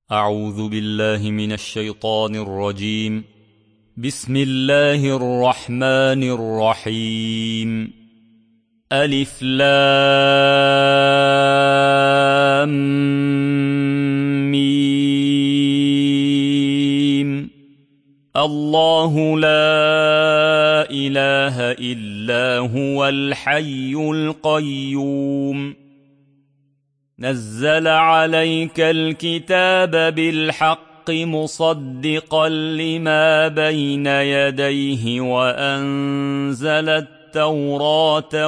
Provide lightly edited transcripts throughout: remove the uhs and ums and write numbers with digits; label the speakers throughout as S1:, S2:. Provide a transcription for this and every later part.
S1: أعوذ بالله من الشيطان الرجيم. بسم الله الرحمن الرحيم. ألف لام ميم. الله لا إله إلا هو الحي القيوم. نزل عليك الكتاب بالحق مصدقا لما بين يديه وأنزل التوراة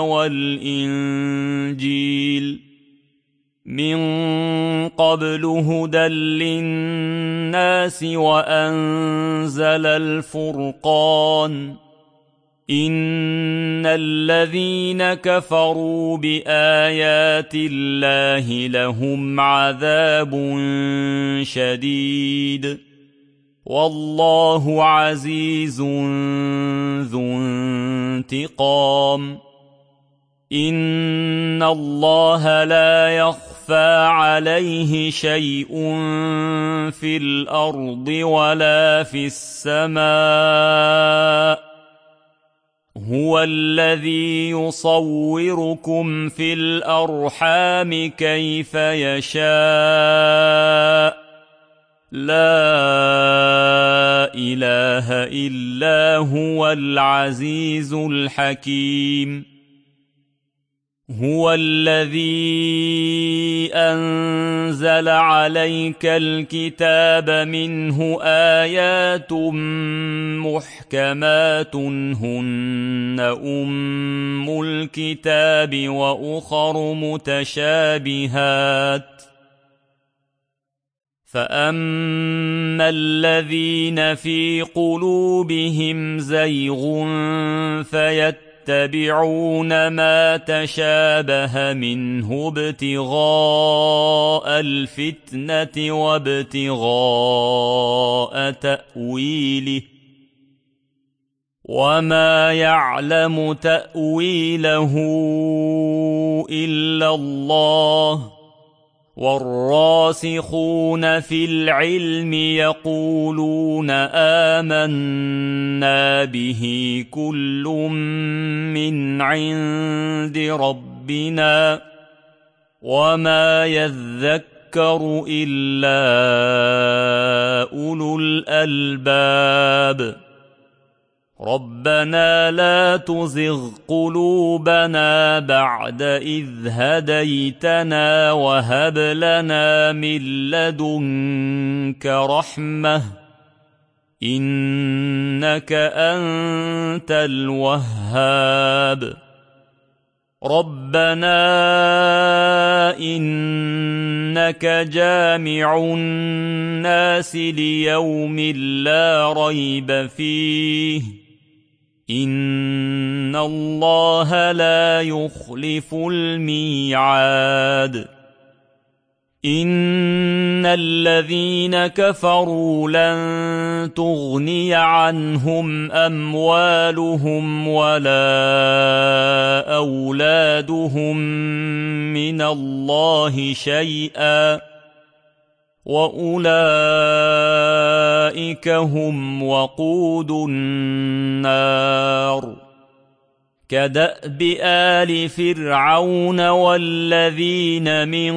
S1: والإنجيل من قبل هدى للناس وأنزل الفرقان. إن الذين كفروا بآيات الله لهم عذاب شديد والله عزيز ذو انتقام. إن الله لا يخفى عليه شيء في الأرض ولا في السماء. هو الذي يصوركم في الأرحام كيف يشاء. لا إله إلا هو العزيز الحكيم. هو الذي أنزل عليك الكتاب منه آيات محكمات هن أم الكتاب وأخر متشابهات. فأما الذين في قلوبهم زيغ فيتبعون ما تشابه منه ابتغاء الفتنة وابتغاء تأويله وما يعلم تأويله إلا الله. والراسخون في العلم يقولون آمنا به كل من عند ربنا وما يذكر إلا أولو الألباب. ربنا لا تزغ قلوبنا بعد إذ هديتنا وهب لنا من لدنك رحمة إنك أنت الوهاب. ربنا إنك جامع الناس ليوم لا ريب فيه إن الله لا يخلف الميعاد. إن الذين كفروا لن تغني عنهم أموالهم ولا أولادهم من الله شيئا وأولئك هم وقود النار. كدأب آل فرعون والذين من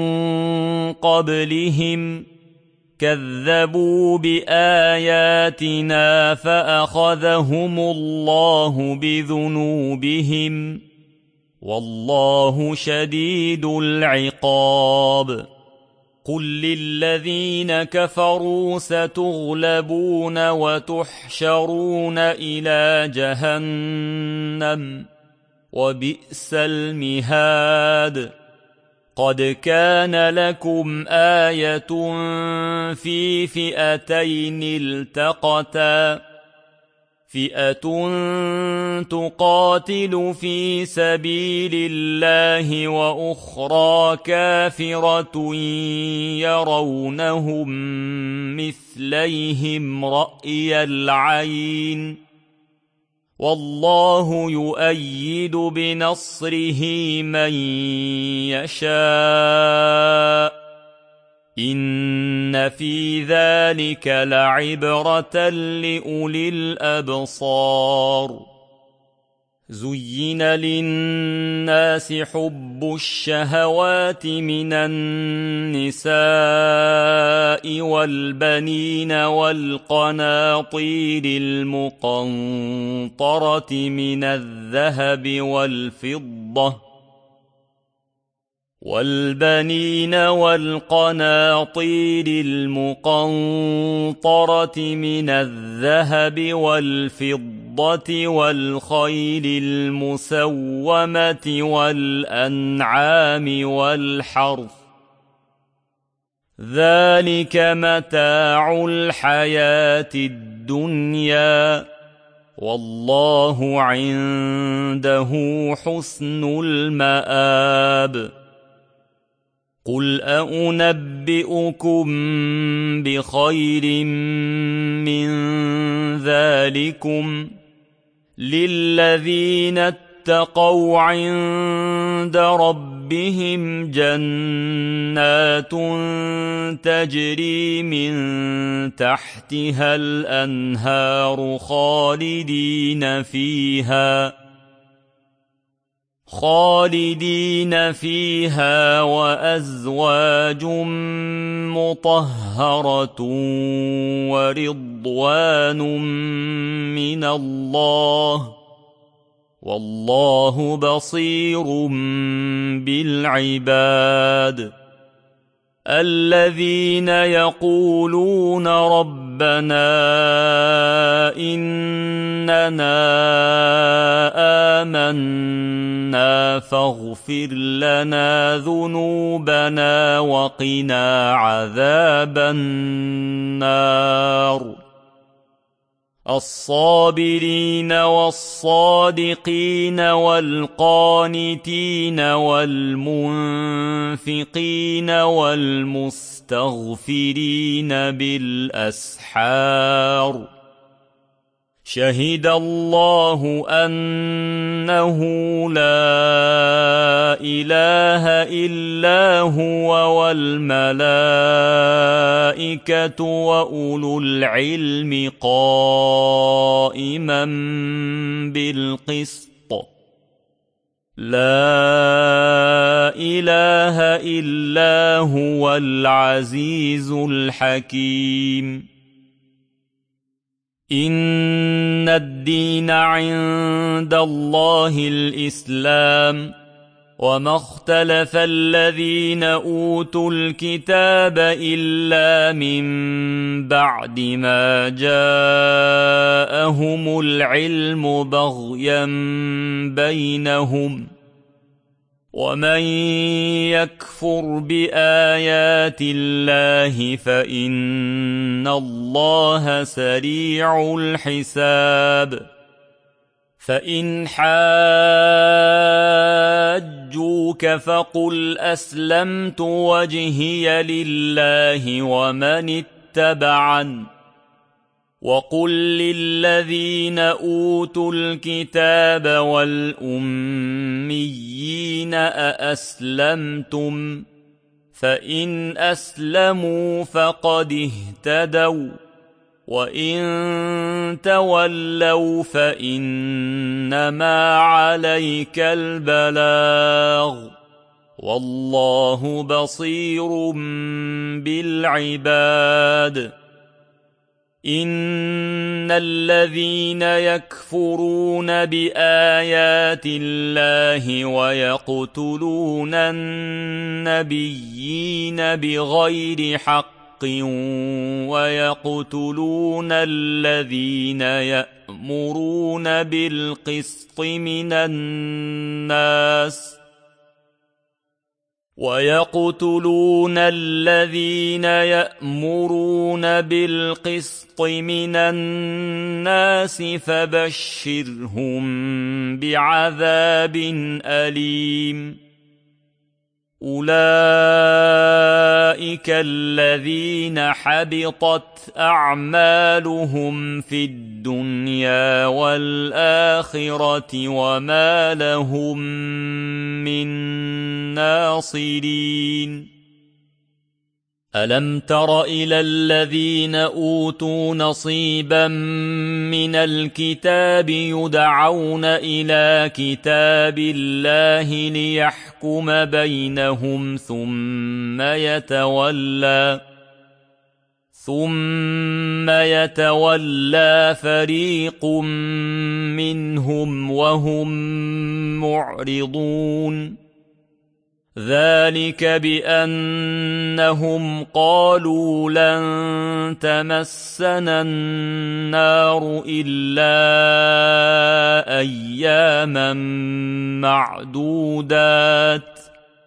S1: قبلهم كذبوا بآياتنا فأخذهم الله بذنوبهم والله شديد العقاب. قل للذين كفروا ستغلبون وتحشرون إلى جهنم وبئس المهاد. قد كان لكم آية في فئتين التقتا فئة تقاتل في سبيل الله وأخرى كافرة يرونهم مثليهم رأي العين والله يؤيد بنصره من يشاء إن في ذلك لعبرة لأولي الأبصار زين للناس حب الشهوات من النساء والبنين والقناطير المقنطرة من الذهب والفضة والخيل المسومة والأنعام والحرث ذلك متاع الحياة الدنيا والله عنده حسن المآب قل أنبئكم بخير من ذلكم للذين اتقوا عند ربهم جنات تجري من تحتها الأنهار خالدين فيها وأزواج مطهرة ورضوان من الله والله بصير بالعباد الذين يقولون ربنا إننا آمنا فاغفر لنا ذنوبنا وقنا عذاب النار الصابرين والصادقين والقانتين والمنفقين والمستغفرين بالأسحار شهد الله أنه لا إله إلا هو والملائكة وأولو العلم قائما بالقسط لا إله إلا هو العزيز الحكيم إن الدين عند الله الإسلام وما اختلف الذين أوتوا الكتاب إلا من بعد ما جاءهم العلم بغيا بينهم ومن يكفر بآيات الله فإن الله سريع الحساب فإن حاجوك فقل أسلمت وجهي لله ومن اتبعن وقل للذين أوتوا الكتاب والأميين أأسلمتم فإن أسلموا فقد اهتدوا وإن تولوا فإنما عليك البلاغ والله بصير بالعباد إن الذين يكفرون بآيات الله ويقتلون النبيين بغير حق ويقتلون الذين يأمرون بالقسط من الناس فبشرهم بعذاب أليم أولئك الذين حبطت أعمالهم في الدنيا والآخرة وما لهم من ناصرين ألم تر إلى الذين أوتوا نصيبا من الكتاب يدعون إلى كتاب الله ليحكم بينهم ثم يتولى فريق منهم وهم معرضون ذلك بأنهم قالوا لن تمسنا النار إلا أياما معدودات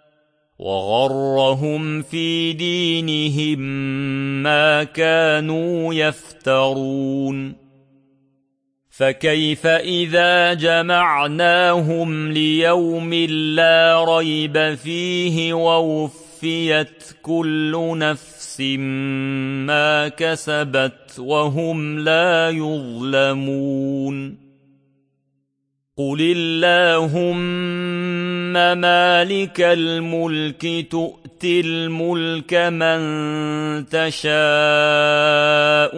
S1: وغرهم في دينهم ما كانوا يفترون فكيف إذا جمعناهم ليوم لا ريب فيه ووفيت كل نفس ما كسبت وهم لا يظلمون قل اللهم مالك الملك تؤتي الملك من تشاء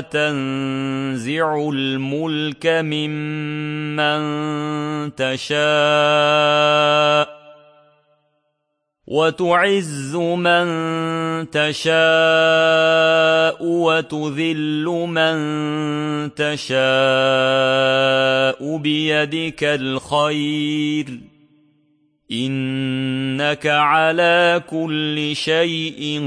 S1: وتنزع الملك ممن تشاء وتعز من تشاء وتذل من تشاء بيدك الخير إنك على كل شيء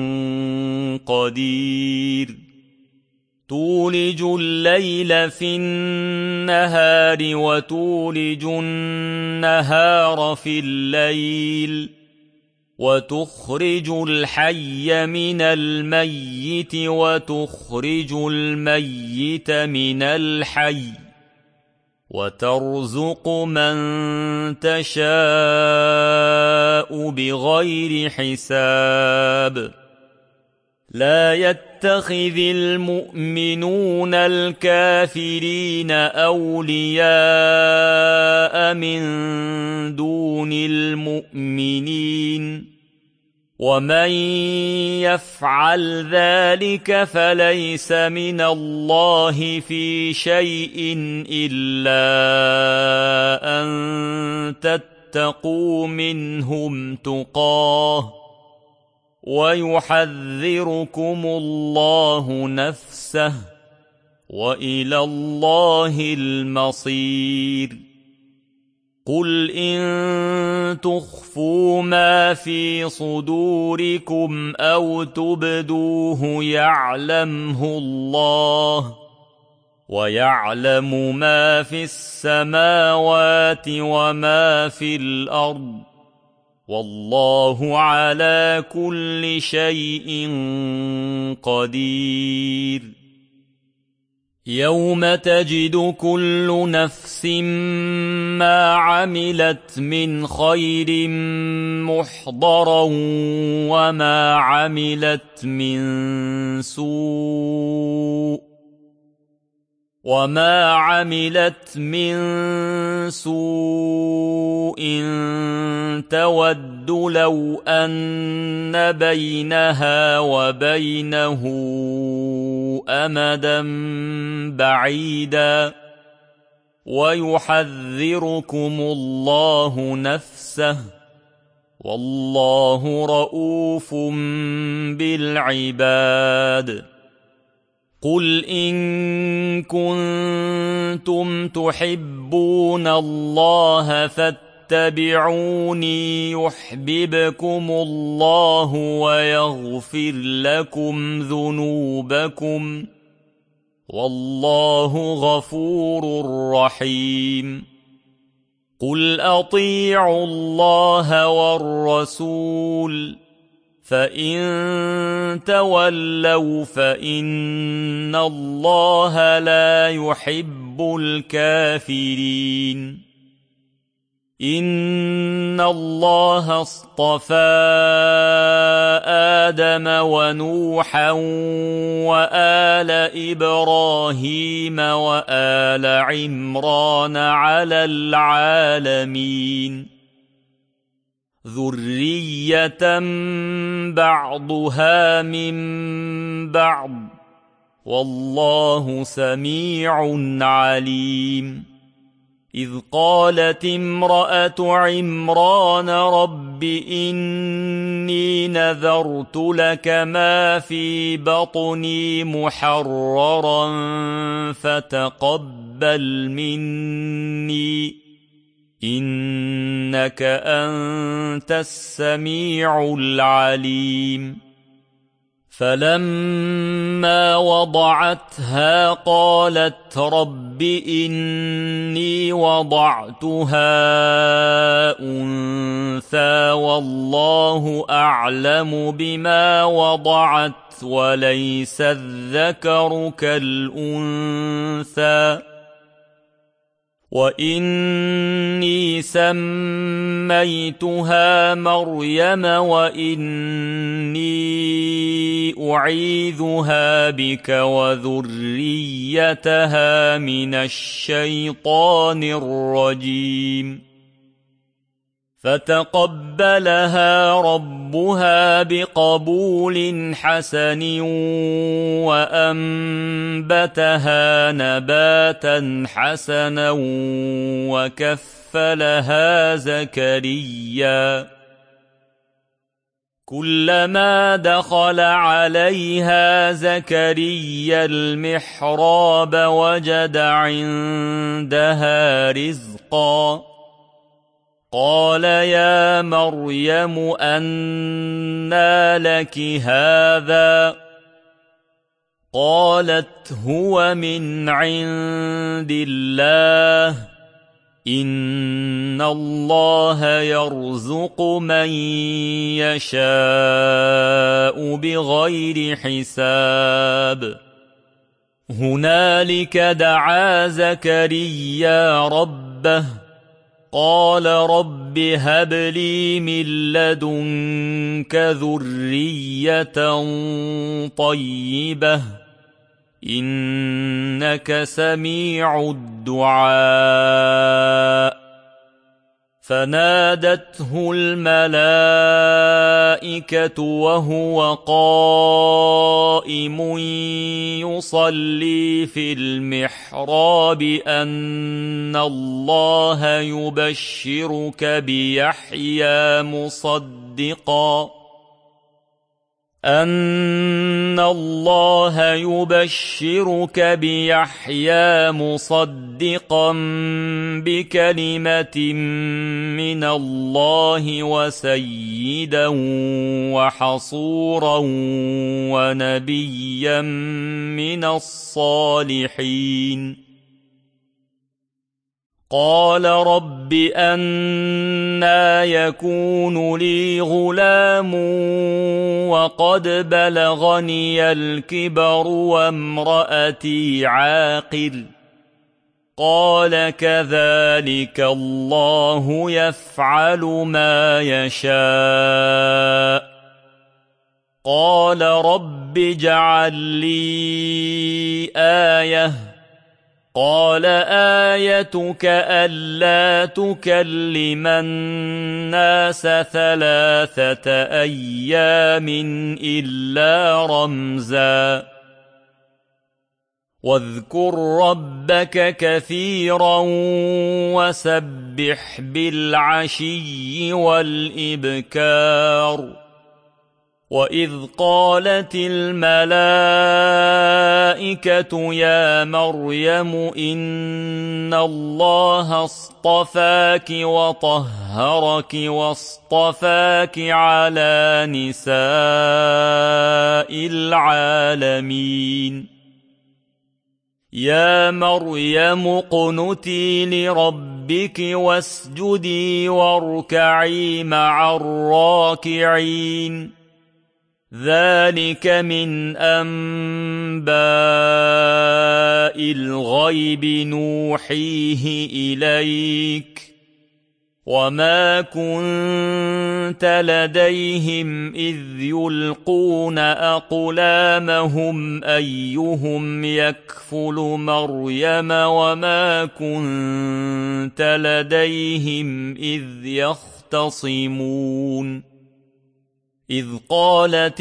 S1: قدير تولج الليل في النهار وتولج النهار في الليل وتخرج الحي من الميت وتخرج الميت من الحي وترزق من تشاء بغير حساب لا يتخذ المؤمنون الكافرين أولياء من دون المؤمنين ومن يفعل ذلك فليس من الله في شيء إلا أن تتقوا منهم تقاه ويحذركم الله نفسه وإلى الله المصير قل إن تخفوا ما في صدوركم أو تبدوه يعلمه الله ويعلم ما في السماوات وما في الأرض والله على كل شيء قدير يوم تجد كل نفس ما عملت من خير محضرا وما عملت من سوء تود لو أن بينها وبينه أمدا بعيدا ويحذركم الله نفسه والله رؤوف بالعباد قل إن كنتم تحبون الله فاتبعوني يحببكم الله ويغفر لكم ذنوبكم والله غفور رحيم قل أطيعوا الله والرسول فإن تولوا فإن الله لا يحب الكافرين إن الله اصطفى آدم ونوحا وآل إبراهيم وآل عمران على العالمين ذرية بعضها من بعض والله سميع عليم إذ قالت امرأة عمران رب إني نذرت لك ما في بطني محررا فتقبل مني إنك أنت السميع العليم فلما وضعتها قالت رب إني وضعتها أنثى والله أعلم بما وضعت وليس الذكر كالأنثى وإني سميتها مريم وإني أعيذها بك وذريتها من الشيطان الرجيم فتقبلها ربها بقبول حسن وأنبتها نباتا حسنا وكفلها زكريا كلما دخل عليها زكريا المحراب وجد عندها رزقا قال يا مريم أنى لك هذا قالت هو من عند الله إن الله يرزق من يشاء بغير حساب هنالك دعا زكريا ربه قال رب هب لي من لدنك ذرية طيبة إنك سميع الدعاء فنادته الملائكة وهو قائم يصلي في المحراب أن الله يبشرك بيحيى مصدقا بكلمة من الله وسيدا وحصورا ونبيا من الصالحين قال رب أنى يكون لي غلام وقد بلغني الكبر وامرأتي عاقر قال كذلك الله يفعل ما يشاء قال رب اجعل لي آية قال آيتك ألا تكلم الناس 3 أيام إلا رمزا واذكر ربك كثيرا وسبح بالعشي والإبكار وإذ قالت الملائكة يا مريم إن الله اصطفاك وطهرك واصطفاك على نساء العالمين يا مريم اقنتي لربك واسجدي واركعي مع الراكعين ذلك من أنباء الغيب نوحيه إليك وما كنت لديهم إذ يلقون أقلامهم أيهم يكفل مريم وما كنت لديهم إذ يخطئون يختصمون إذ قالت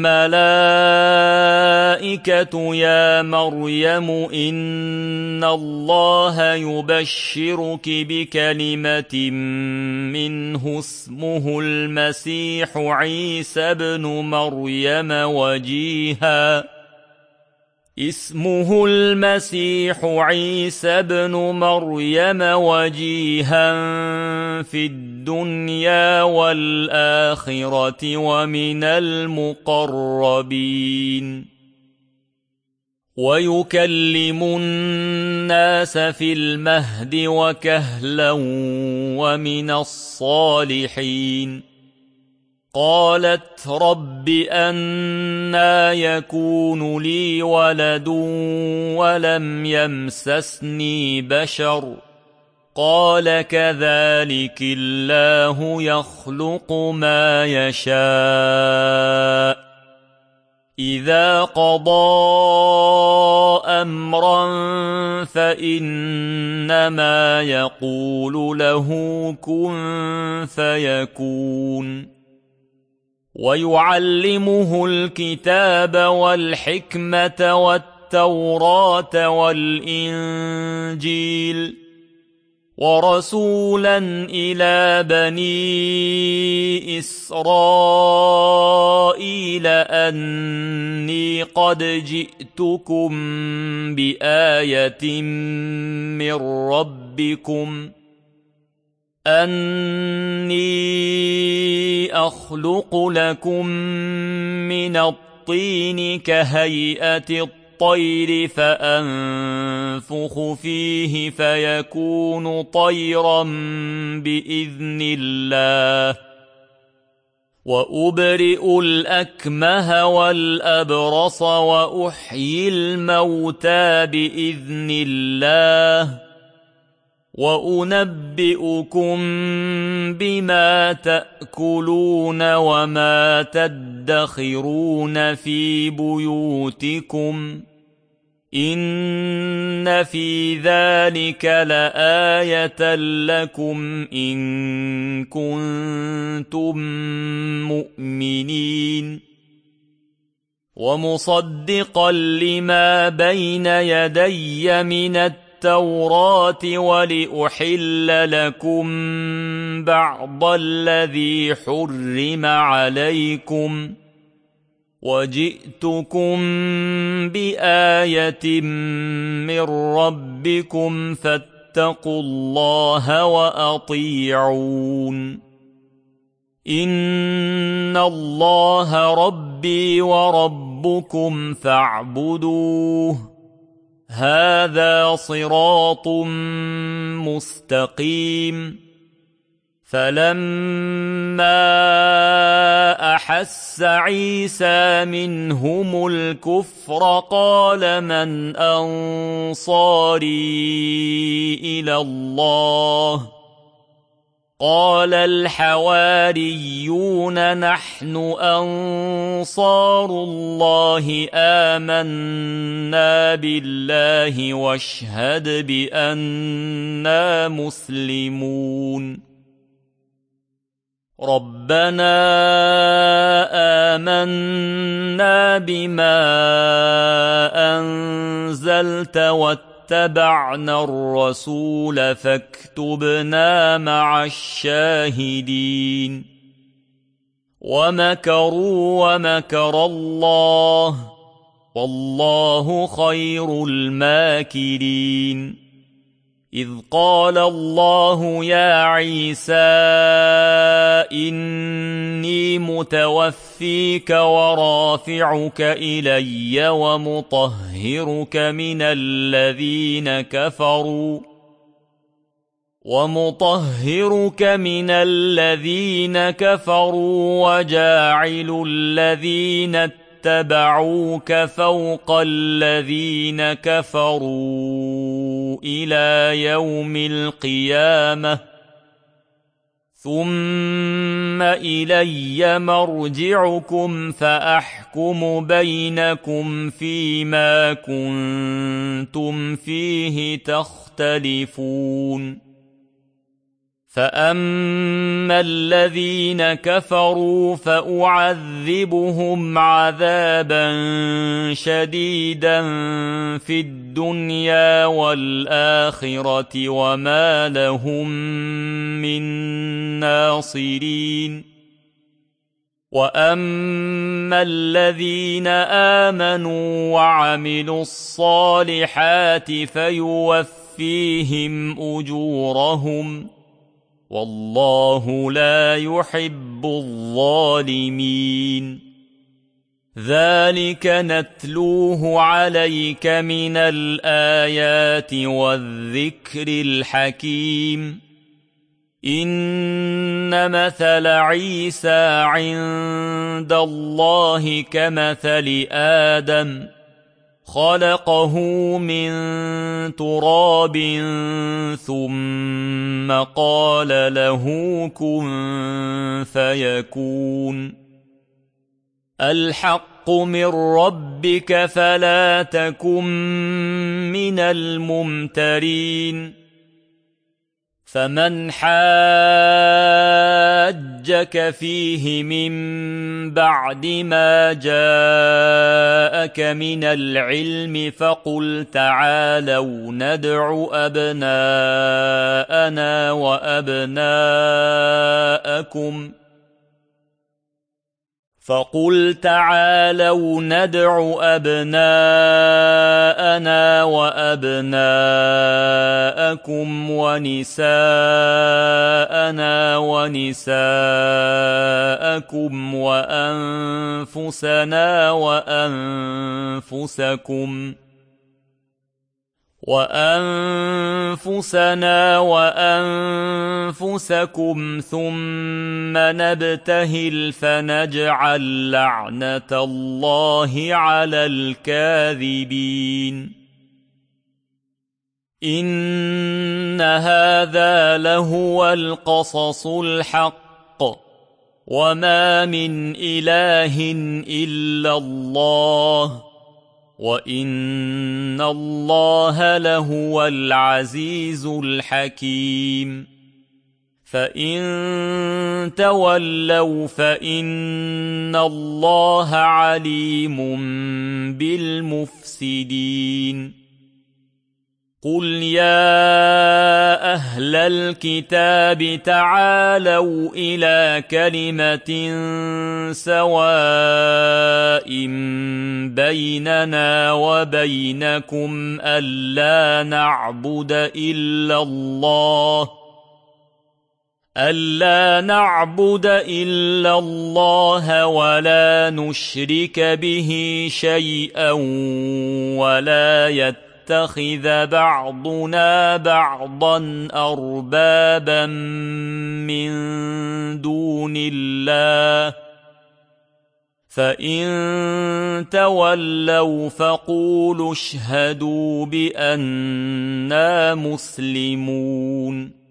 S1: الملائكة يا مريم إن الله يبشرك بكلمة منه اسمه المسيح عيسى بن مريم وجيها في الدنيا والآخرة ومن المقربين ويكلم الناس في المهد وكهلا ومن الصالحين قالت رب أنى يكون لي ولد ولم يمسسني بشر قال كذلك الله يخلق ما يشاء إذا قضى أمرا فإنما يقول له كن فيكون ويعلمه الكتاب والحكمة والتوراة والإنجيل ورسولا إلى بني إسرائيل أني قد جئتكم بآية من ربكم أني أخلق لكم من الطين كهيئة الطير فأنفخ فيه فيكون طيرا بإذن الله وأبرئ الأكمه والأبرص وأحيي الموتى بإذن الله وأنبئكم بما تأكلون وما تدخرون في بيوتكم إن في ذلك لآية لكم إن كنتم مؤمنين ومصدقا لما بين يدي من التوراة ولأحل لكم بعض الذي حرم عليكم وجئتكم بآية من ربكم فاتقوا الله وأطيعون إن الله ربي وربكم فاعبدوه هذا صراط مستقيم فلما أحس عيسى منهم الكفر قال من أنصاري إلى الله قال الحواريون نحن أنصار الله آمنا بالله واشهد بأننا مسلمون ربنا آمنا بما أنزلت واتبعنا الرسول فاكتبنا مع الشاهدين ومكروا ومكر الله والله خير الماكرين إذ قال الله يا عيسى إني متوفيك ورافعك إلي ومطهرك من الذين كفروا وجاعل الذين اتبعوك فوق الذين كفروا إلى يوم القيامة ثم إلي مرجعكم فأحكم بينكم فيما كنتم فيه تختلفون فأما الذين كفروا فأعذبهم عذابا شديدا في الدنيا والآخرة وما لهم من ناصرين وأما الذين آمنوا وعملوا الصالحات فيوفيهم أجورهم والله لا يحب الظالمين ذلك نتلوه عليك من الآيات والذكر الحكيم إن مثل عيسى عند الله كمثل آدم خلقه من تراب ثم قال له كن فيكون الحق من ربك فلا تكن من الممترين فمن حاجك فيه من بعد ما جاءك من العلم فقل تعالوا ندع أبناءنا وأبناءكم ونساءنا ونساءكم وأنفسنا وأنفسكم ثم نبتهل فنجعل لعنة الله على الكاذبين إن هذا لهو القصص الحق وما من إله إلا الله وإن الله لهو العزيز الحكيم فإن تولوا فإن الله عليم بالمفسدين قل يا أهل الكتاب تعالوا إلى كلمة سواء بيننا وبينكم ألا نعبد إلا الله ولا نشرك به شيئا ولا يتخذ بعضنا بعضا أربابا من دون الله فإن تولوا فقولوا اشهدوا بأننا مسلمون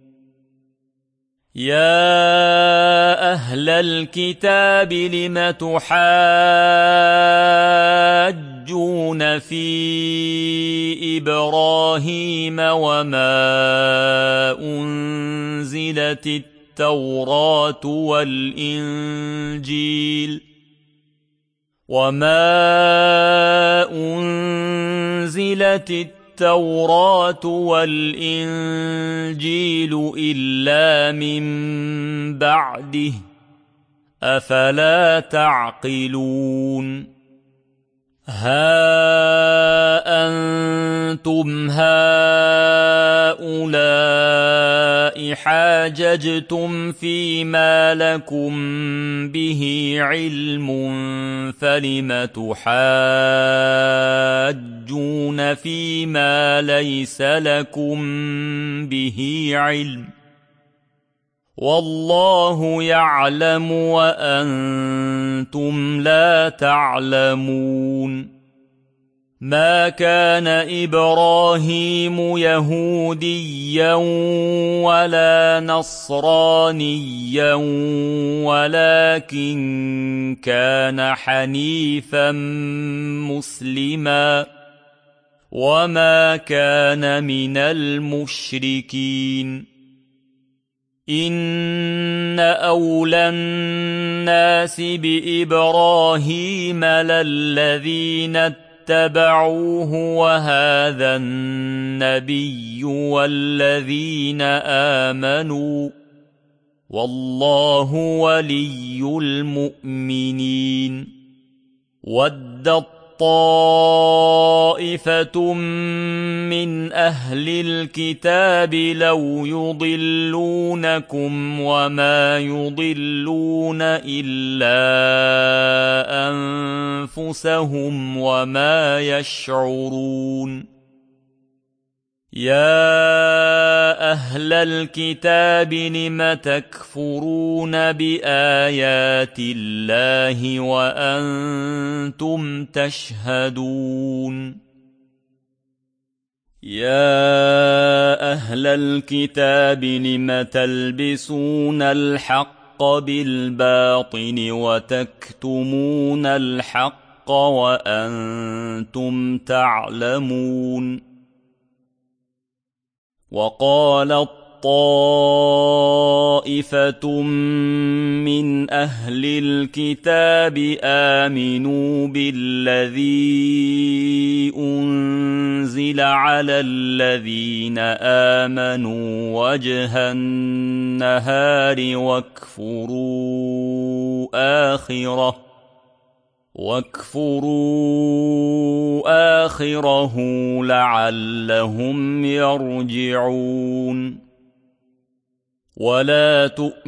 S1: يا أهل الكتاب لم تحاجون في إبراهيم وما أنزلت التوراة والإنجيل إلا من بعده أفلا تعقلون ها أنتم هؤلاء حاججتم فيما لكم به علم فلم تحاجون فيما ليس لكم به علم والله يعلم وأنتم لا تعلمون ما كان إبراهيم يهوديا ولا نصرانيا ولكن كان حنيفا مسلما وما كان من المشركين إن أولى الناس بإبراهيم للذين اتبعوه وهذا النبي والذين آمنوا والله ولي المؤمنين ودت طائفة من أهل الكتاب لو يضلونكم وما يضلون إلا أنفسهم وما يشعرون يا أهل الكتاب لم تكفرون بآيات الله وأنتم تشهدون يا أهل الكتاب لم تلبسون الحق بالباطل وتكتمون الحق وأنتم تعلمون وقالت طائفة من أهل الكتاب آمنوا بالذي أنزل على الذين آمنوا وجه النهار واكفروا آخره لعلهم يرجعون ولا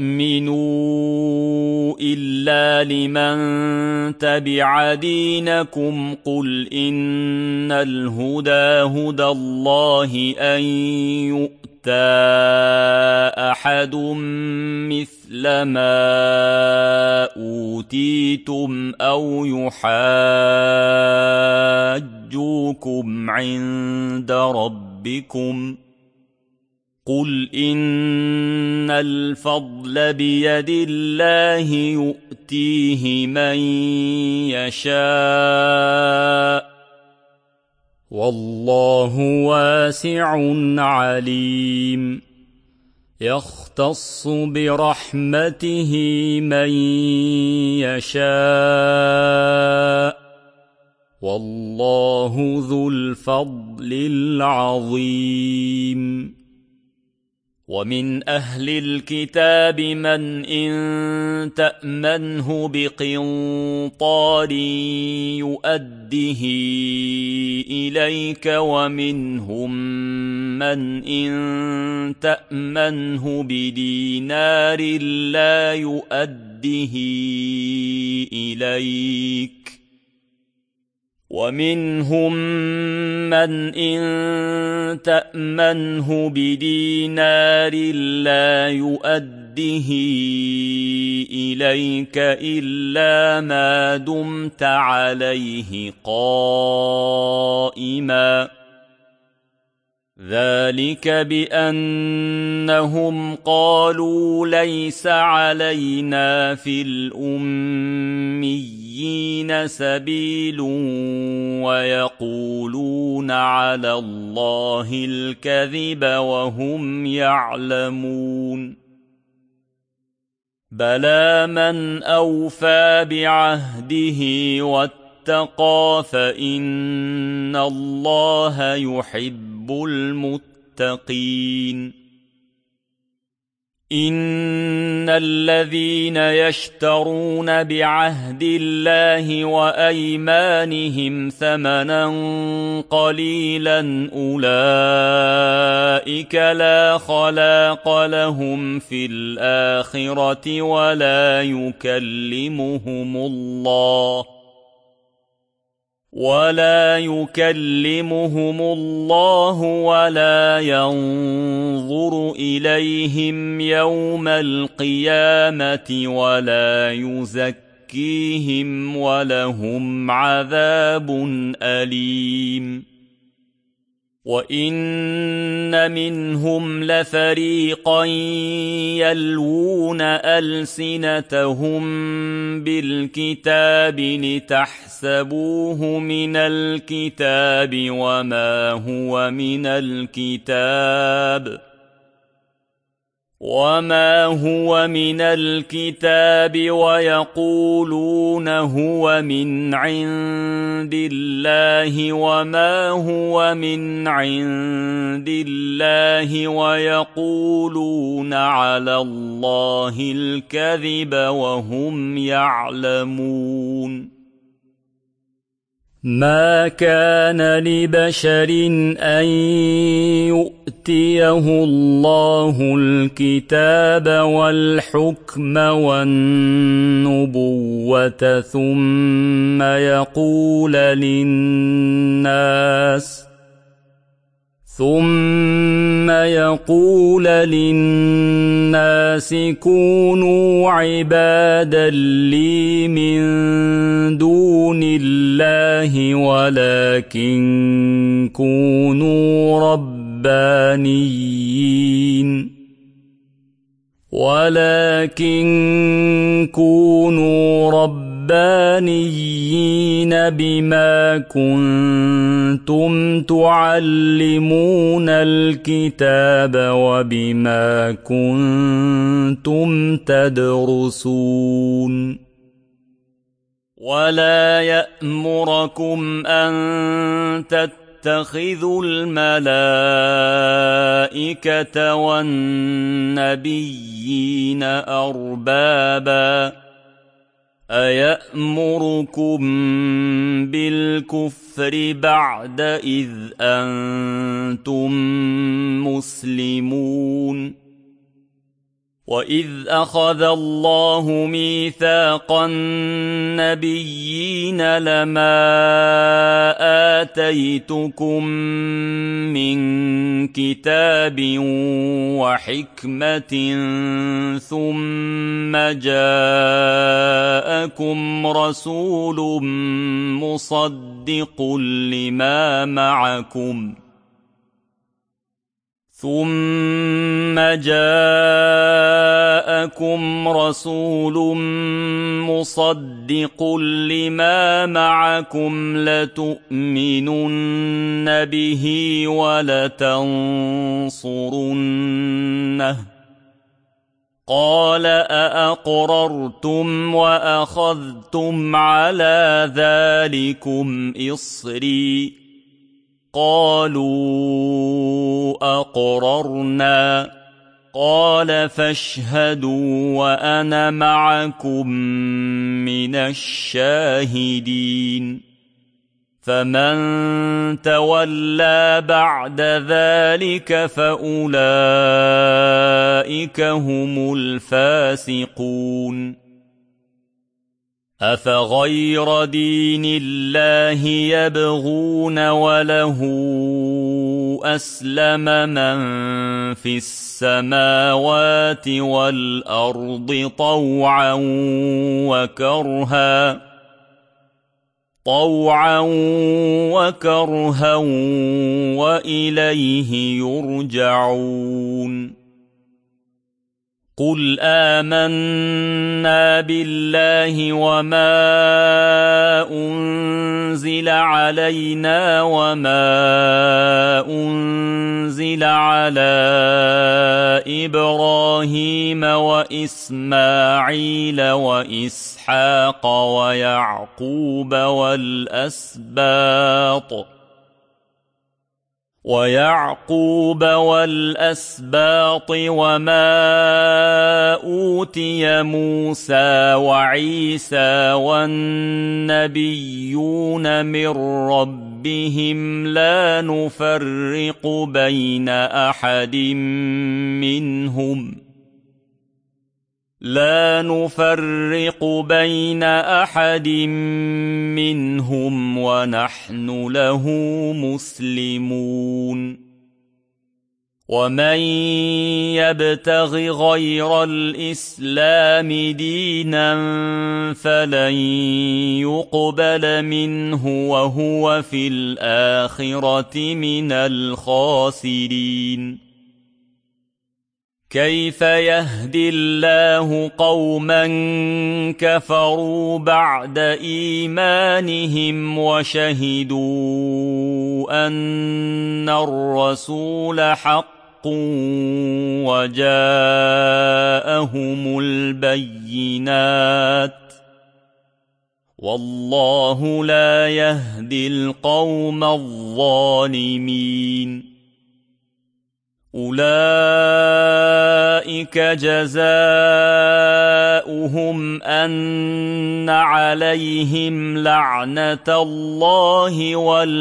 S1: تؤمنوا إلا لمن تبع دينكم قل إن الهدى هدى الله أن يؤتى أحد مثل ما أوتيتم أو يحاجوكم عند ربكم قل إن الفضل بيد الله يؤتيه من يشاء والله واسع عليم يختص برحمته من يشاء والله ذو الفضل العظيم ومن أهل الكتاب من إن تأمنه بقنطار يؤده إليك ومنهم من إن تأمنه بدينار لا يؤده إليك ومنهم من إن تأمنه بدينار لا يؤده إليك إلا ما دمت عليه قائما ذلك بأنهم قالوا ليس علينا في الأميين سبيل ويقولون على الله الكذب وهم يعلمون بلى من أوفى بعهده واتقى فإن الله يحب المتقين إن الذين يشترون بعهد الله وأيمانهم ثمنا قليلا أولئك لا خلاق لهم في الآخرة ولا يكلمهم الله ولا ينظر إليهم يوم القيامة ولا يزكيهم ولهم عذاب أليم وإن منهم لفريقا يلوون ألسنتهم بالكتاب لتحسبوه من الكتاب وما هو من الكتاب وما هو من الكتاب ويقولون هو من عند الله وما هو من عند الله ويقولون على الله الكذب وهم يعلمون. ما كان لبشر أن يؤتيه الله الكتاب والحكم والنبوة ثم يقول للناس كونوا عبادا لي من دون الله ولكن كونوا ربانيين بما كنتم تعلمون الكتاب وبما كنتم تدرسون. ولا يأمركم أن تتخذوا الملائكة والنبيين أربابا أيأمركم بالكفر بعد إذ أنتم مسلمون. وإذ أخذ الله ميثاق النبيين لما آتيتكم من كتاب وحكمة ثم جاءكم رسول مصدق لما معكم لتؤمنن به ولتنصرنه قال أأقررتم وأخذتم على ذلكم إصري قالوا أقررنا قال فاشهدوا وأنا معكم من الشاهدين. فمن تولى بعد ذلك فأولئك هم الفاسقون. أفغير دين الله يبغون وله أسلم من في السماوات والأرض طوعا وكرها وإليه يرجعون. قل آمنا بالله وما أنزل علينا وما أنزل على إبراهيم وإسماعيل وإسحاق ويعقوب والأسباط وما أوتي موسى وعيسى والنبيون من ربهم لا نفرق بين أحد منهم ونحن له مسلمون. ومن يبتغ غير الإسلام دينا فلن يقبل منه وهو في الآخرة من الخاسرين. كيف يهدي الله قوما كفروا بعد إيمانهم وشهدوا أن الرسول حق وجاءهم البينات والله لا يهدي القوم الظالمين أولئك جزاؤهم أن عليهم لعنة الله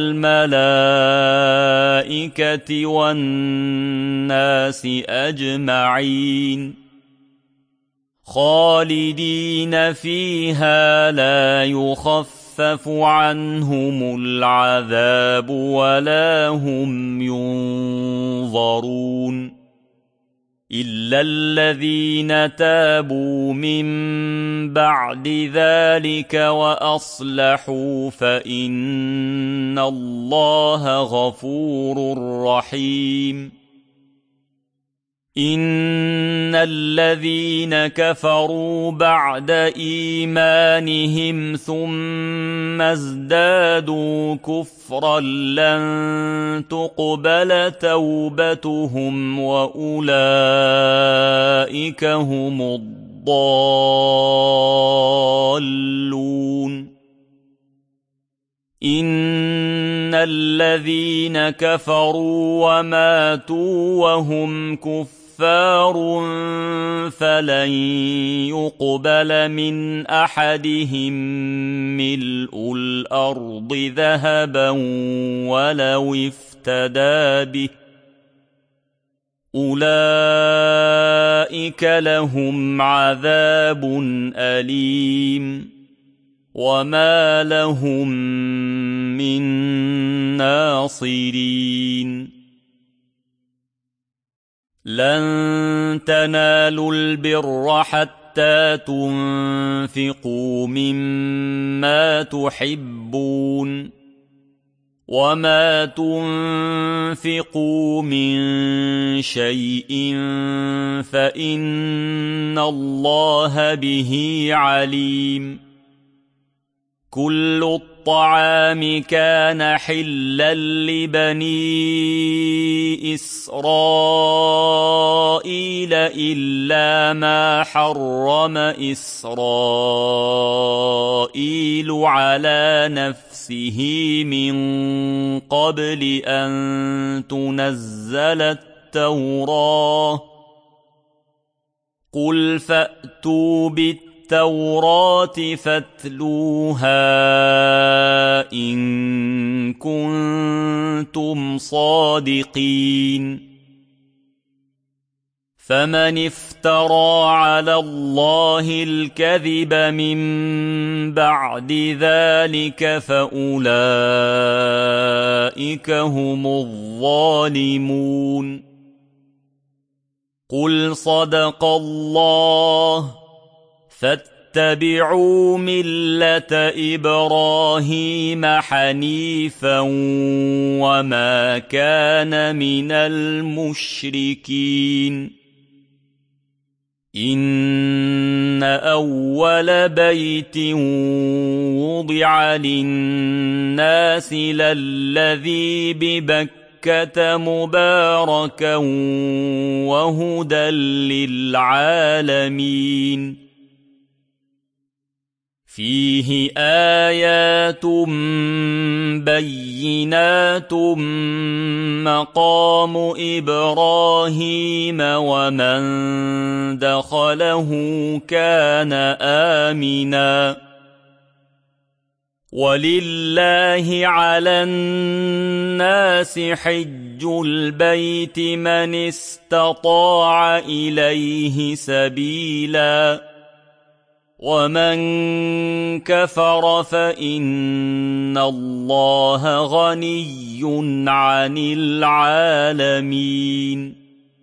S1: والملائكة والناس أجمعين خالدين فيها لا يخفف عنهم العذاب ولا هم ينظرون إلا الذين تابوا من بعد ذلك وأصلحوا فإن الله غفور رحيم إن الذين كفروا بعد إيمانهم ثم ازدادوا كفرا لن تقبل توبتهم وأولئك هم الضالون إن الذين كفروا وماتوا وهم كفار فلن يقبل من أحدهم ملء الأرض ذهبا ولو افتدى به أولئك لهم عذاب أليم وما لهم من ناصرين لن تنالوا البر حتى تنفقوا مما تحبون وما تنفقوا من شيء فإن الله به عليم كل الطعام كان حلا لبني إسرائيل إلا ما حرم إسرائيل على نفسه من قبل أن تنزل التوراة قل فأتوا بالتوراة فاتلوها إن كنتم صادقين فمن افترى على الله الكذب من بعد ذلك فأولئك هم الظالمون قل صدق الله فاتبعوا ملة إبراهيم حنيفا وما كان من المشركين إن أول بيت وضع للناس للذي ببكة مباركا وهدى للعالمين فيه آيات بينات مقام إبراهيم ومن دخله كان آمنا ولله على الناس حج البيت من استطاع إليه سبيلا ومن كفر فإن الله غني عن العالمين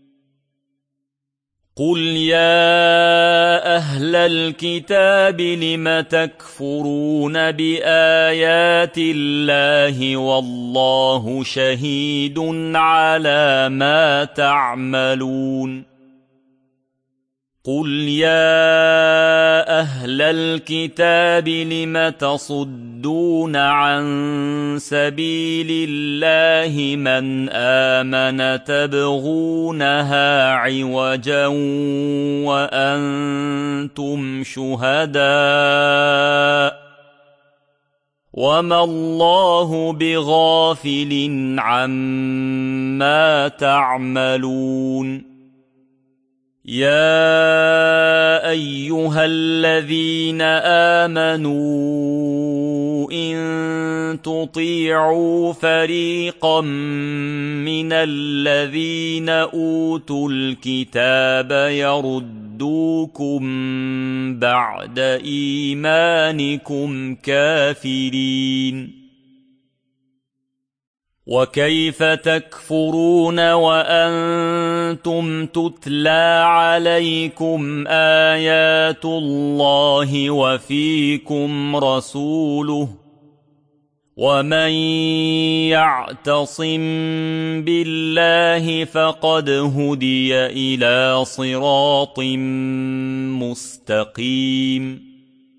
S1: قل يا أهل الكتاب لم تكفرون بآيات الله والله شهيد على ما تعملون قل يا أهل الكتاب لم تصدون عن سبيل الله من آمن تبغونها عوجا وأنتم شهداء وما الله بغافل عما تعملون يا أيها الذين آمنوا إن تطيعوا فريقا من الذين أوتوا الكتاب يردوكم بعد إيمانكم كافرين وكيف تكفرون وأنتم تتلى عليكم آيات الله وفيكم رسوله ومن يعتصم بالله فقد هدي إلى صراط مستقيم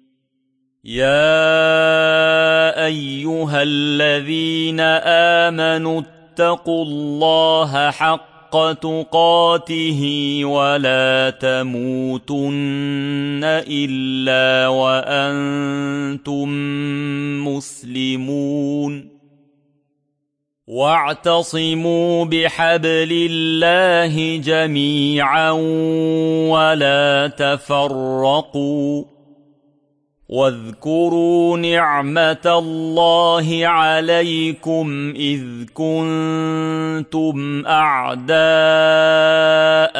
S1: يا أيها الذين آمنوا اتقوا الله حق تقاته ولا تموتن إلا وأنتم مسلمون واعتصموا بحبل الله جميعا ولا تفرقوا واذكروا نعمة الله عليكم إذ كنتم أعداء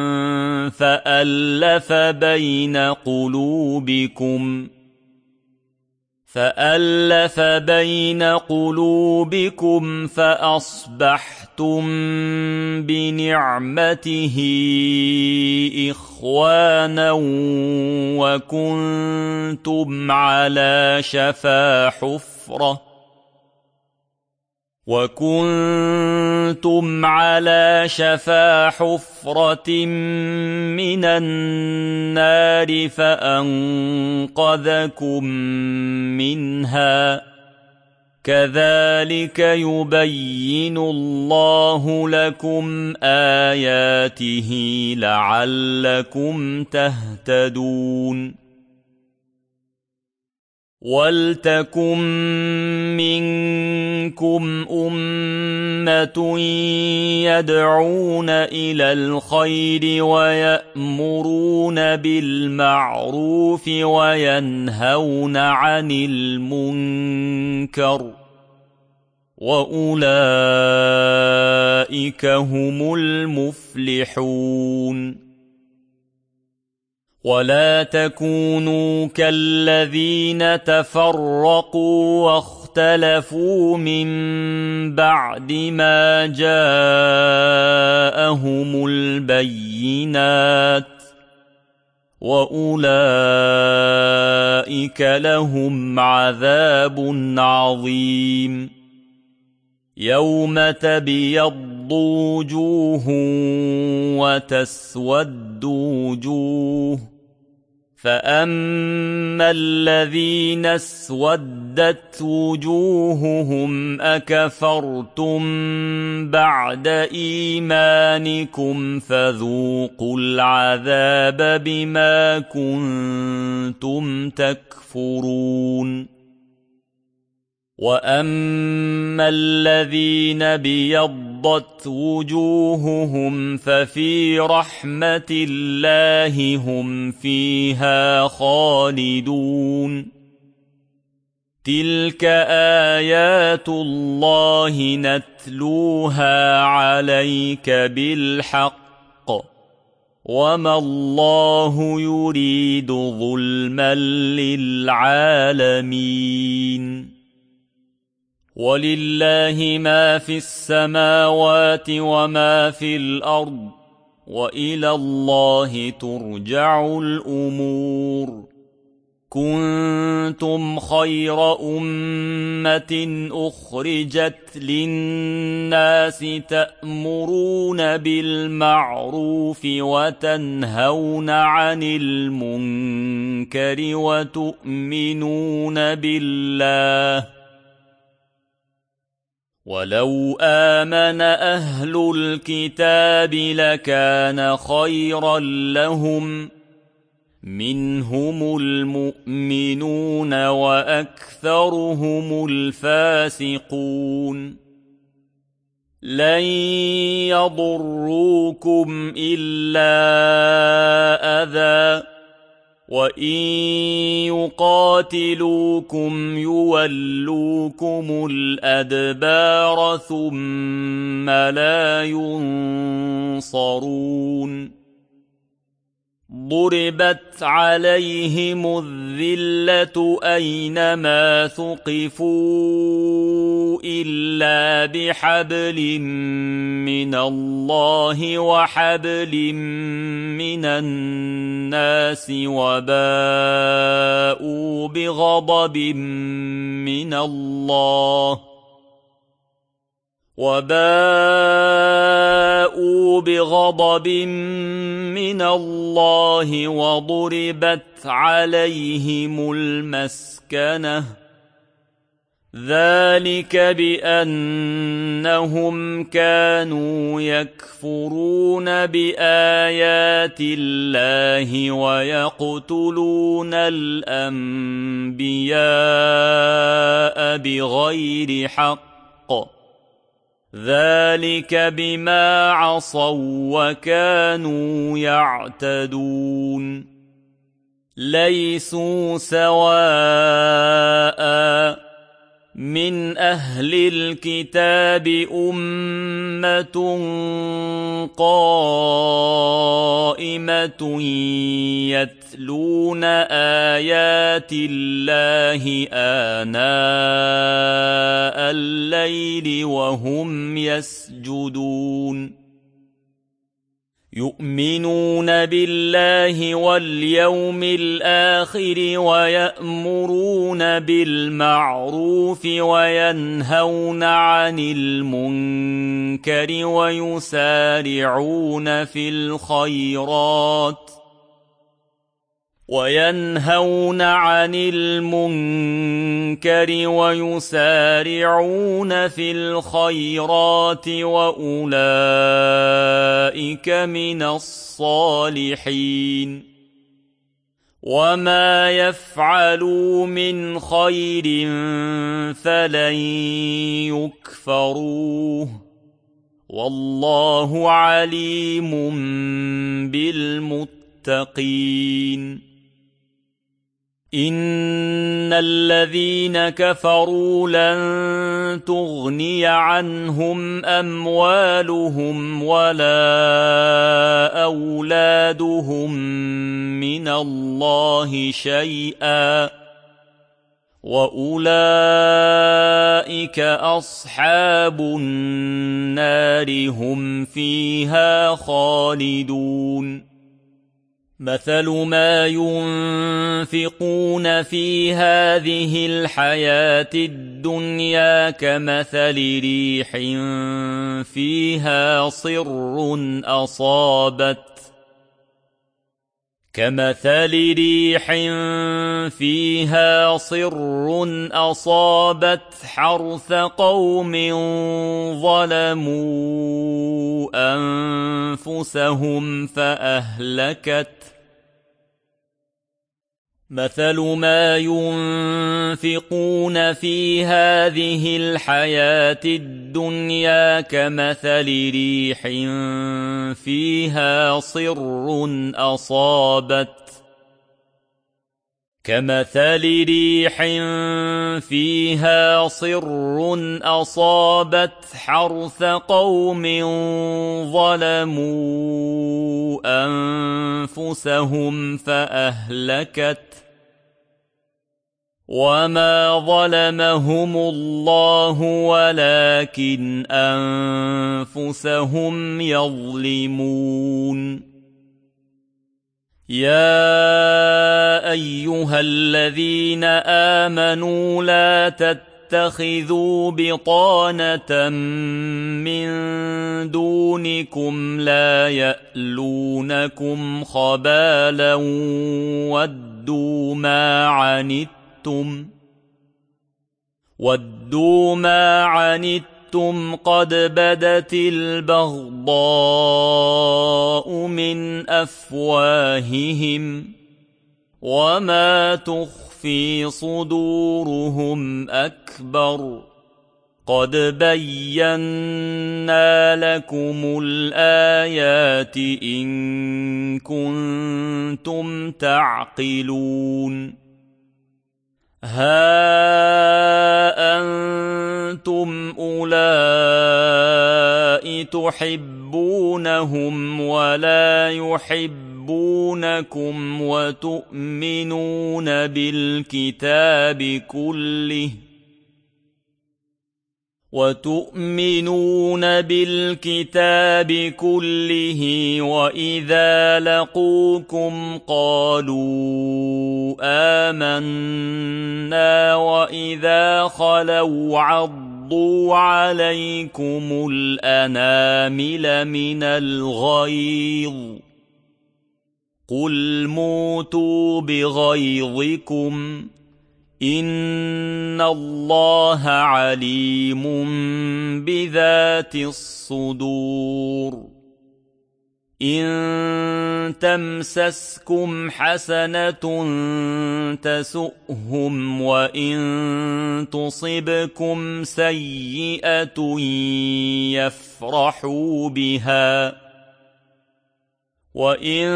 S1: فألف بين قلوبكم فأصبحتم بنعمته إخوانا وكنتم على شفا حفرة من النار فأنقذكم منها كذلك يبين الله لكم آياته لعلكم تهتدون ولتكن منكم أمة يدعون إلى الخير ويأمرون بالمعروف وينهون عن المنكر وأولئك هم المفلحون ولا تكونوا كالذين تفرقوا واختلفوا من بعد ما جاءهم البينات وأولئك لهم عذاب عظيم يوم تبيض وجوه وتسود وجوه فأما الذين اسودت وجوههم أكفرتم بعد إيمانكم فذوقوا العذاب بما كنتم تكفرون وأما الذين بيضت وجوههم ففي رحمة الله هم فيها خالدون تلك آيات الله نتلوها عليك بالحق وما الله يريد ظلما للعالمين ولله ما في السماوات وما في الأرض وإلى الله ترجع الأمور كنتم خير أمة أخرجت للناس تأمرون بالمعروف وتنهون عن المنكر وتؤمنون بالله ولو آمن أهل الكتاب لكان خيرا لهم منهم المؤمنون وأكثرهم الفاسقون لن يضروكم إلا أذى وإن يقاتلوكم يولوكم الأدبار ثم لا ينصرون ضربت عليهم الذلة أينما ثقفوا إلا بحبل من الله وحبل من الناس وباءوا بغضب من الله وضربت عليهم المسكنة ذلك بأنهم كانوا يكفرون بآيات الله ويقتلون الأنبياء بغير حق ذلك بما عصوا وكانوا يعتدون ليسوا سواء من أهل الكتاب أمة قائمة يتلون آيات الله آناء الليل وهم يسجدون يؤمنون بالله واليوم الآخر ويأمرون بالمعروف وينهون عن المنكر ويسارعون في الخيرات وأولئك من الصالحين وما يفعلوا من خير فلن يكفروه والله عليم بالمتقين إن الذين كفروا لن تغني عنهم أموالهم ولا أولادهم من الله شيئا وأولئك أصحاب النار هم فيها خالدون مثل ما ينفقون في هذه الحياة الدنيا كمثل ريح فيها صر أصابت حرث قوم ظلموا أنفسهم فأهلكت مثل ما ينفقون في هذه الحياة الدنيا كمثل ريح فيها صر أصابت حرث قوم ظلموا أنفسهم فأهلكت وما ظلمهم الله ولكن أنفسهم يظلمون يا أيها الذين آمنوا لا تتخذوا بطانة من دونكم لا يألونكم خبالا ودوا ما عنتم قد بدت البغضاء من أفواههم وما تخفي صدورهم أكبر قد بينا لكم الآيات إن كنتم تعقلون ها أنتم أولئك تحبونهم ولا يحبونكم وتؤمنون بالكتاب كله وإذا لقوكم قالوا آمنا وإذا خلوا عضوا عليكم الأنامل من الغيظ قل موتوا بغيظكم إن الله عليم بذات الصدور إن تمسسكم حسنة تسؤهم وإن تصبكم سيئة يفرحوا بها وإن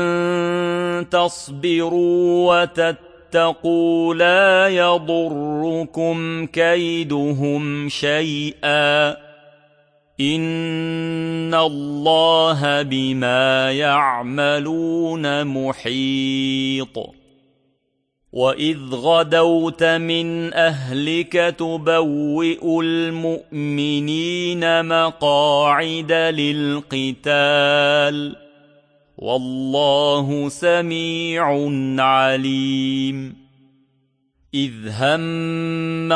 S1: تصبروا وتتقوا لا يضركم كيدهم شيئا إن الله بما يعملون محيط وإذ غدوت من أهلك تبوئ المؤمنين مقاعد للقتال والله سميع عليم إذ هم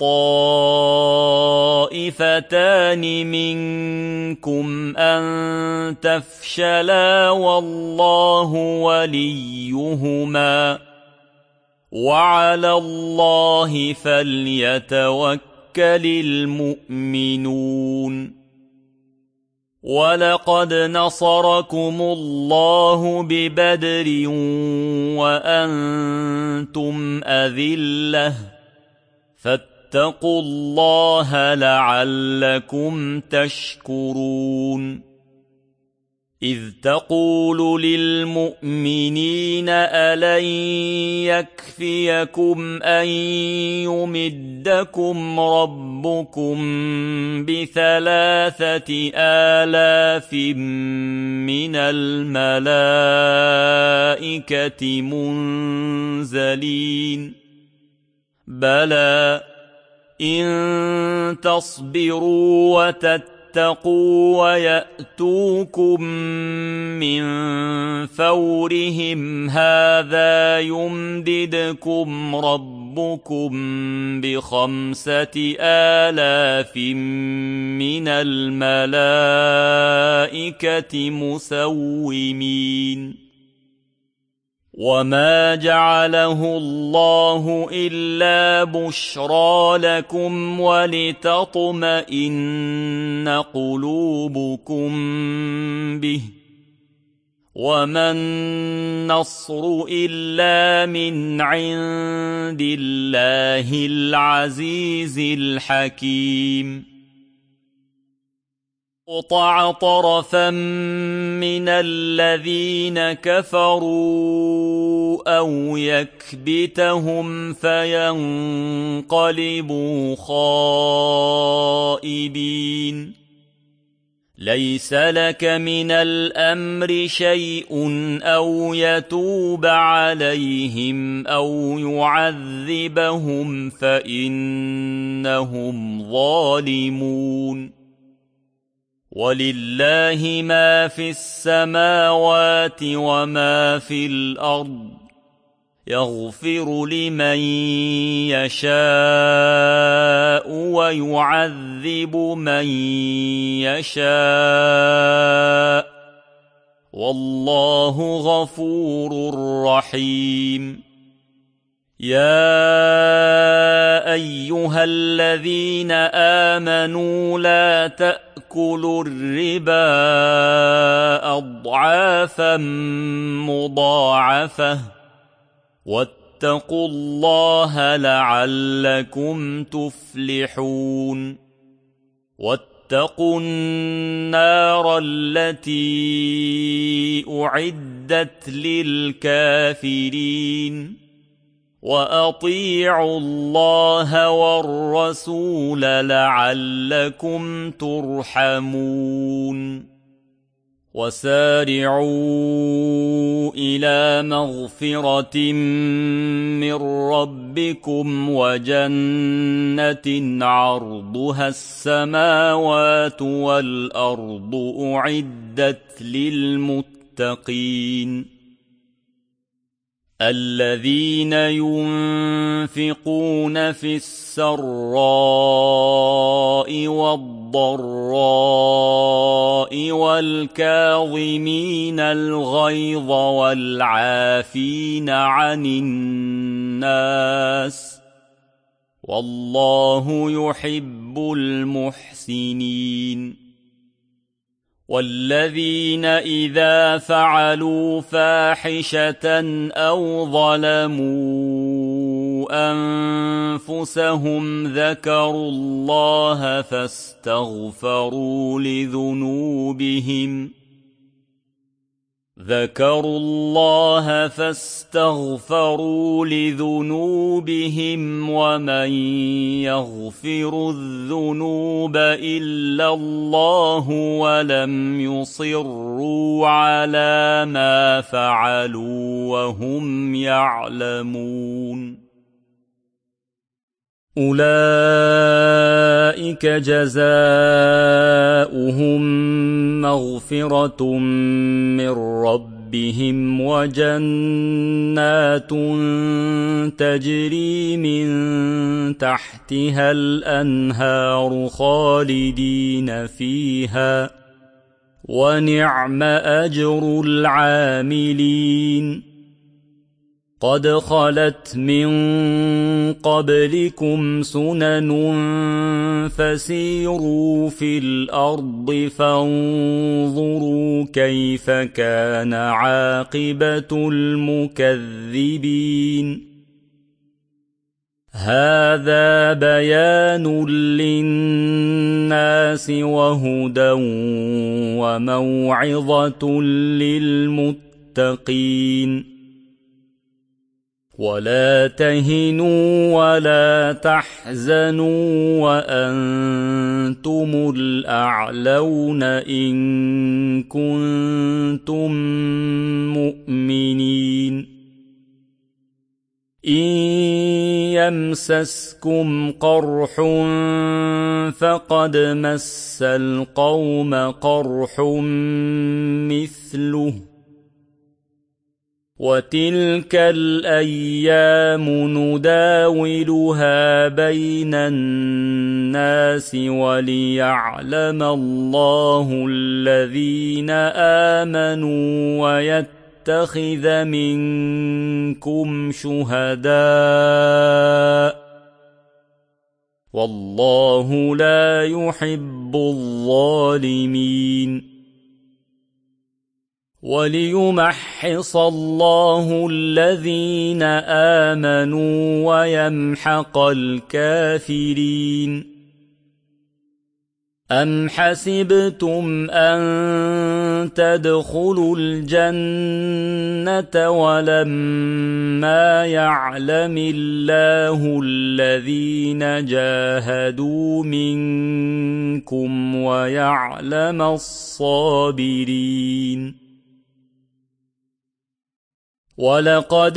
S1: الطائفتان منكم أن تفشلا والله وليهما وعلى الله فليتوكل المؤمنون ولقد نصركم الله ببدر وأنتم أذلة فاتقوا الله لعلكم تشكرون إذ تقول للمؤمنين ألن يكفيكم أن يمدكم ربكم ب3,000 من الملائكة منزلين بلى إن تصبروا وتتقوا ويأتوكم من فورهم هذا يمددكم ربكم ب5,000 من الملائكة مسومين وما جعله الله إلا بشرى لكم ولتطمئن قلوبكم به وما النصر إلا من عند الله العزيز الحكيم قطع طرفا من الذين كفروا أو يكبتهم فينقلبوا خائبين ليس لك من الأمر شيء أو يتوب عليهم أو يعذبهم فإنهم ظالمون ولله ما في السماوات وما في الأرض يغفر لمن يشاء ويعذب من يشاء والله غفور رحيم يا أيها الذين آمنوا لا تأكلوا الربا أضعافا مضاعفة واتقوا الله لعلكم تفلحون واتقوا النار التي أعدت للكافرين وأطيعوا الله والرسول لعلكم ترحمون وسارعوا إلى مغفرة من ربكم وجنة عرضها السماوات والأرض أعدت للمتقين الذين ينفقون في السراء والضراء والكاظمين الغيظ والعافين عن الناس والله يحب المحسنين والذين إذا فعلوا فاحشة أو ظلموا أنفسهم ذكروا الله فاستغفروا لذنوبهم ومن يغفر الذنوب إلا الله ولم يصروا على ما فعلوا وهم يعلمون أولئك جزاؤهم مغفرة من ربهم وجنات تجري من تحتها الأنهار خالدين فيها ونعم أجر العاملين قد خلت من قبلكم سنن فسيروا في الأرض فانظروا كيف كان عاقبة المكذبين هذا بيان للناس وهدى وموعظة للمتقين ولا تهنوا ولا تحزنوا وأنتم الأعلون إن كنتم مؤمنين إن يمسسكم قرح فقد مس القوم قرح مثله وتلك الأيام نداولها بين الناس وليعلم الله الذين آمنوا ويتخذ منكم شهداء والله لا يحب الظالمين وليمحص الله الذين آمنوا ويمحق الكافرين أم حسبتم أن تدخلوا الجنة ولما يعلم الله الذين جاهدوا منكم ويعلم الصابرين ولقد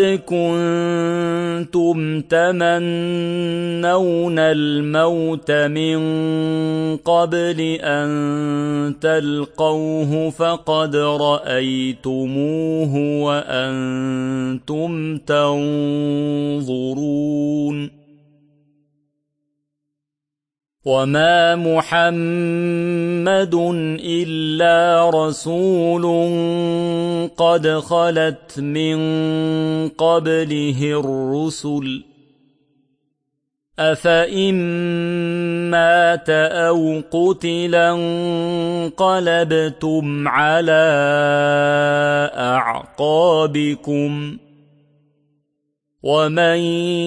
S1: كنتم تمنون الموت من قبل أن تلقوه فقد رأيتموه وأنتم تنظرون وما محمد إلا رسول قد خلت من قبله الرسل أفإن مات أو قتلا انقلبتم على أعقابكم ومن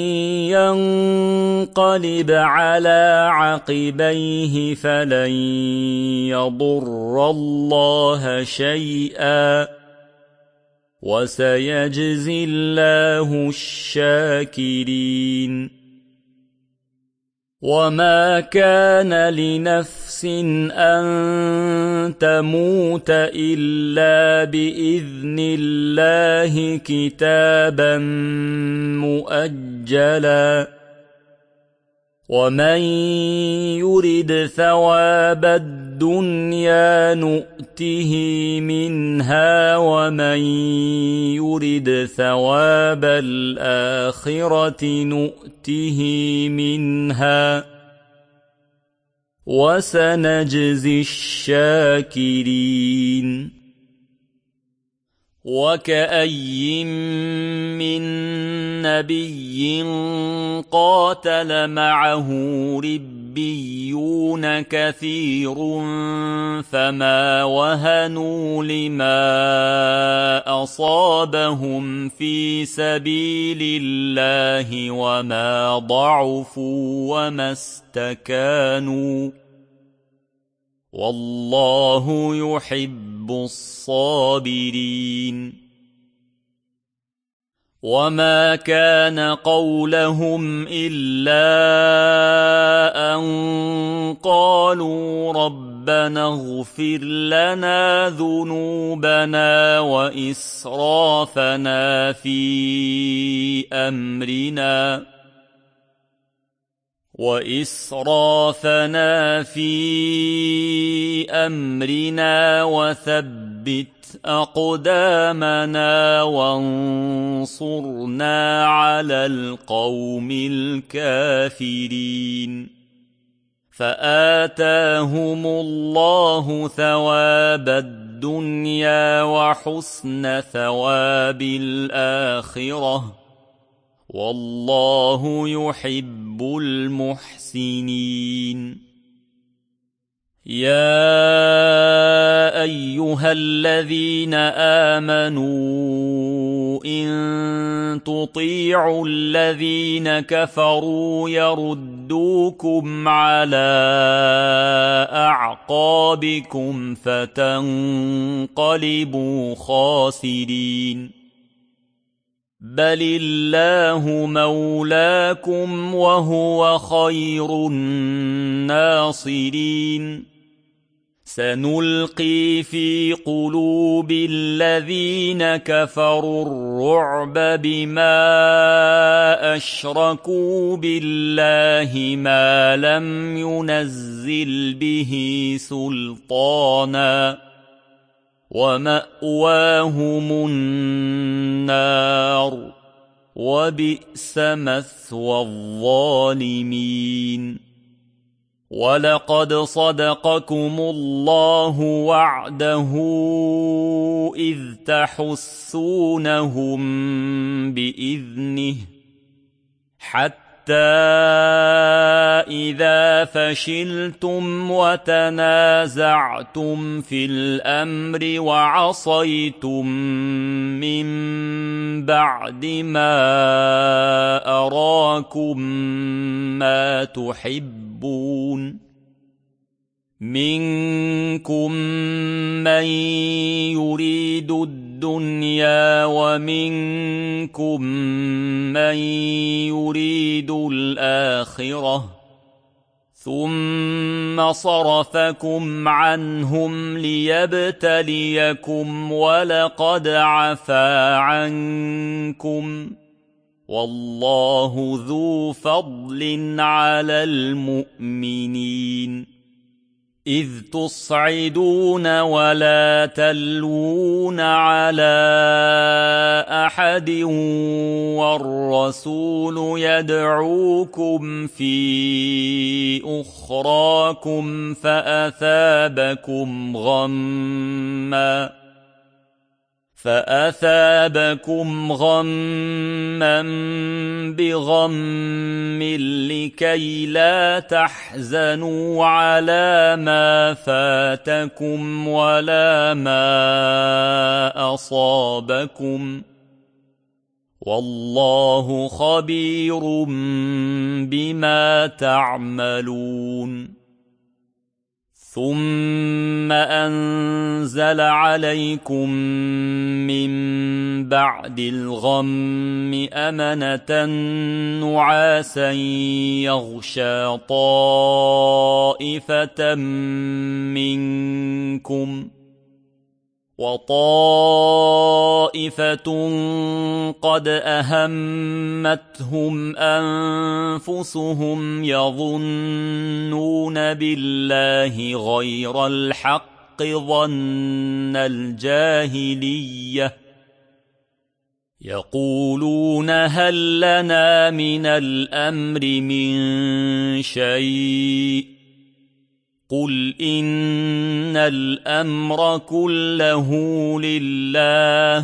S1: ينقلب على عقبيه فلن يضر الله شيئا وسيجزي الله الشاكرين وما كان لنفس أن تموت إلا بإذن الله كتابا مؤجلا ومن يرد ثواب الدنيا نؤته منها ومن يرد ثواب الآخرة نؤته منها وسنجزي الشاكرين وكأي من نبي قاتل معه ربيون كثير فما وهنوا لما أصابهم في سبيل الله وما ضعفوا وما استكانوا والله يحب الصابرين وما كان قولهم إلا أن قالوا ربنا اغفر لنا ذنوبنا وإسرافنا في أمرنا وثبت أقدامنا وانصرنا على القوم الكافرين فآتاهم الله ثواب الدنيا وحسن ثواب الآخرة والله يحب المحسنين يا أيها الذين آمنوا إن تطيعوا الذين كفروا يردوكم على أعقابكم فتنقلبوا خاسرين بل الله مولاكم وهو خير الناصرين سنلقي في قلوب الذين كفروا الرعب بما أشركوا بالله ما لم ينزل به سلطانا ومأواهم النار وبئس مثوى الظالمين ولقد صدقكم الله وعده إذ تحسونهم بإذنه حتى إذا فشلتم وتنازعتم في الأمر وعصيتم من بعد ما أراكم ما تحبون منكم من يريد الدنيا ومنكم من يريد الآخرة ثم صرفكم عنهم ليبتليكم ولقد عفا عنكم والله ذو فضل على المؤمنين إذ تصعدون ولا تلوون على أحد والرسول يدعوكم في أخراكم فأثابكم غما بغم لكي لا تحزنوا على ما فاتكم ولا ما أصابكم والله خبير بما تعملون ثم أنزل عليكم من بعد الغم أمنة نعاسا يغشى طائفة منكم وطائفة قد أهمتهم أنفسهم يظنون بالله غير الحق ظن الجاهلية يقولون هل لنا من الأمر من شيء قل إن الأمر كله لله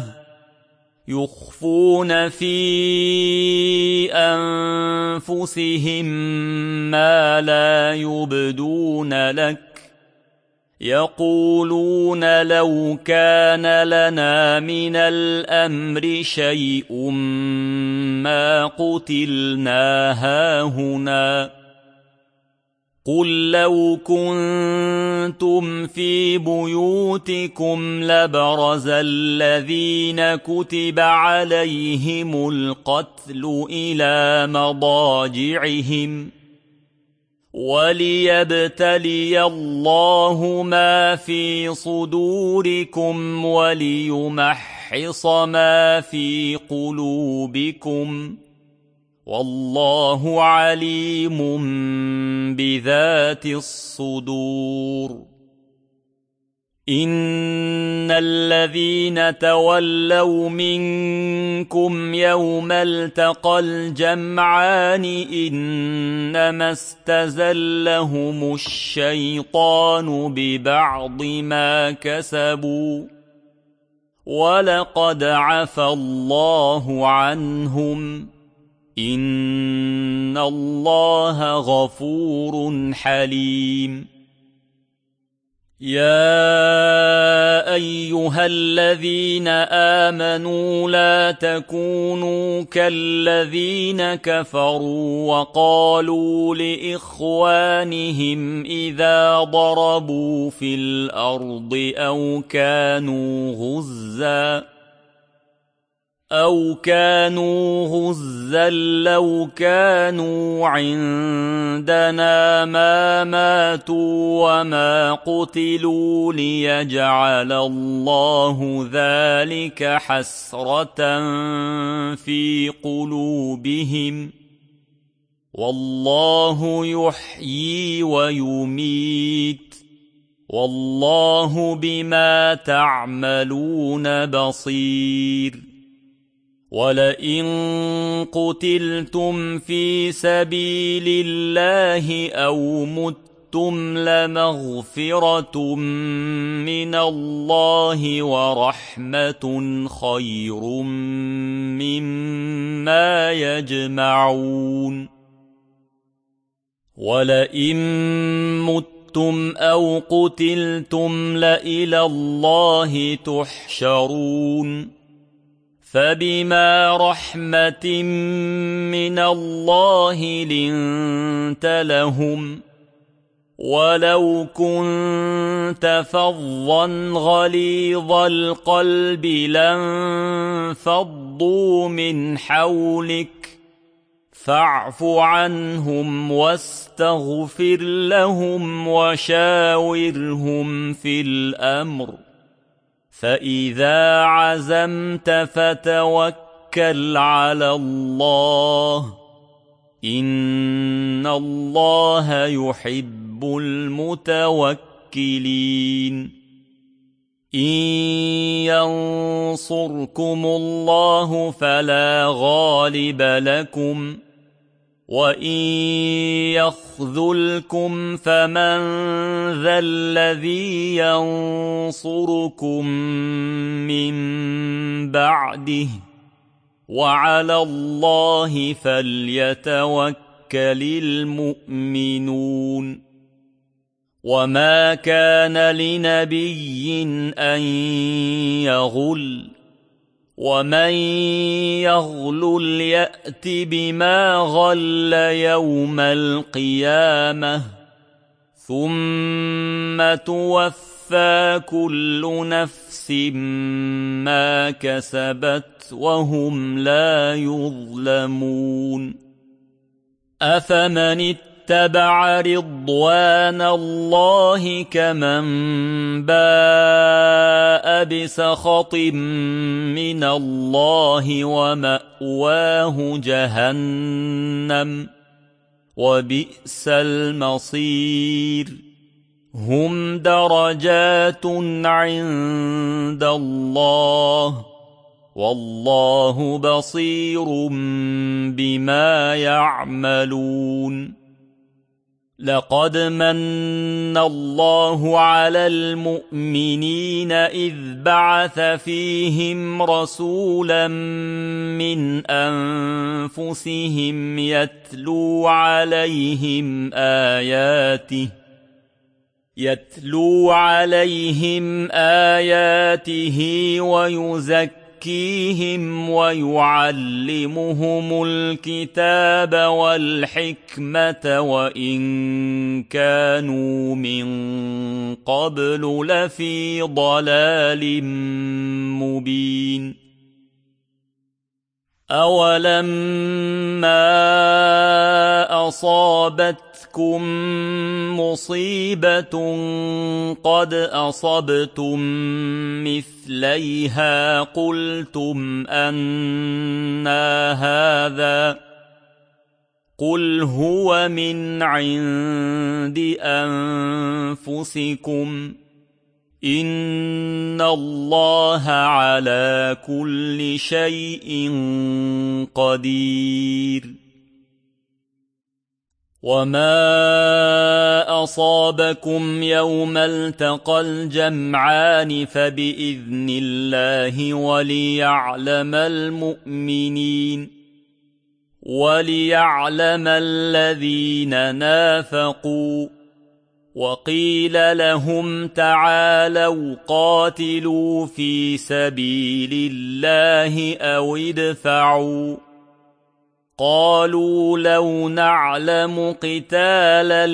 S1: يخفون في أنفسهم ما لا يبدون لك يقولون لو كان لنا من الأمر شيء ما قتلنا هاهنا قل لو كنتم في بيوتكم لبرز الذين كتب عليهم القتل إلى مضاجعهم وليبتلي الله ما في صدوركم وليمحص ما في قلوبكم والله عليم بذات الصدور إن الذين تولوا منكم يوم التقى الجمعان إنما استزلهم الشيطان ببعض ما كسبوا ولقد عفى الله عنهم إن الله غفور حليم يا أيها الذين آمنوا لا تكونوا كالذين كفروا وقالوا لإخوانهم إذا ضربوا في الأرض أو كانوا غزا لو كانوا عندنا ما ماتوا وما قتلوا ليجعل الله ذلك حسرة في قلوبهم والله يحيي ويميت والله بما تعملون بصير ولئن قتلتم في سبيل الله أو متم لمغفرة من الله ورحمة خير مما يجمعون ولئن متم أو قتلتم لإلى الله تحشرون فبما رحمة من الله لنت لهم ولو كنت فظا غليظ القلب لانفضوا من حولك فاعف عنهم واستغفر لهم وشاورهم في الأمر، فإذا عزمت فتوكل على الله، إن الله يحب المتوكلين. إن ينصركم الله فلا غالب لكم، وإن يخذلكم فمن ذا الذي ينصركم من بعده، وعلى الله فليتوكل المؤمنون. وما كان لنبي أن يغل، ومن يغلل يأت بما غل يوم القيامة، ثم توفى كل نفس ما كسبت وهم لا يظلمون. أفمن اتبع رضوان الله كمن باء بسخط من الله ومأواه جهنم وبئس المصير. هم درجات عند الله، والله بصير بما يعملون. لقد من الله على المؤمنين إذ بعث فيهم رسولا من أنفسهم يتلو عليهم آياته ويزكيهم ويعلمهم الكتاب والحكمة وإن كانوا من قبل لفي ضلال مبين. أولما أصابتكم مصيبة قد أصبتم مثليها قلتم أنى هذا، قل هو من عند أنفسكم، إن الله على كل شيء قدير. وما أصابكم يوم التقى الجمعان فبإذن الله وليعلم الذين نافقوا. وقيل لهم تعالوا قاتلوا في سبيل الله أو ادفعوا، قالوا لو نعلم قتالا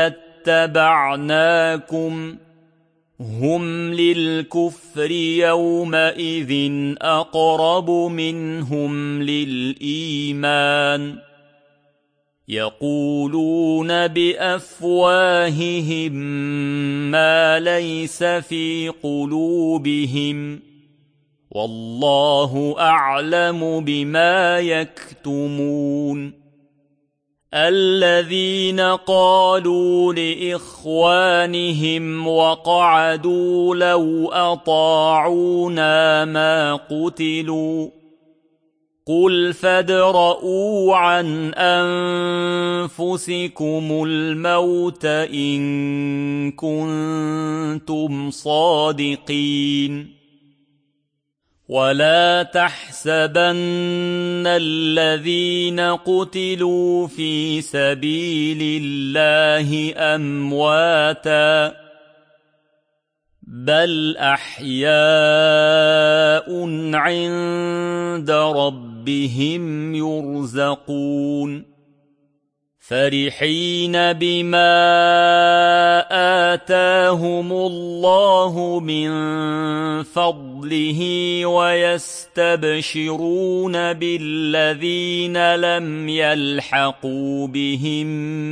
S1: لاتبعناكم، هم للكفر يومئذ أقرب منهم للإيمان، يقولون بأفواههم ما ليس في قلوبهم، والله أعلم بما يكتمون. الذين قالوا لإخوانهم وقعدوا لو أطاعونا ما قتلوا، قل فادرءوا عن أنفسكم الموت إن كنتم صادقين. ولا تحسبن الذين قتلوا في سبيل الله أمواتا، بل أحياء عند ربهم يرزقون. فرحين بما آتاهم الله من فضله ويستبشرون بالذين لم يلحقوا بهم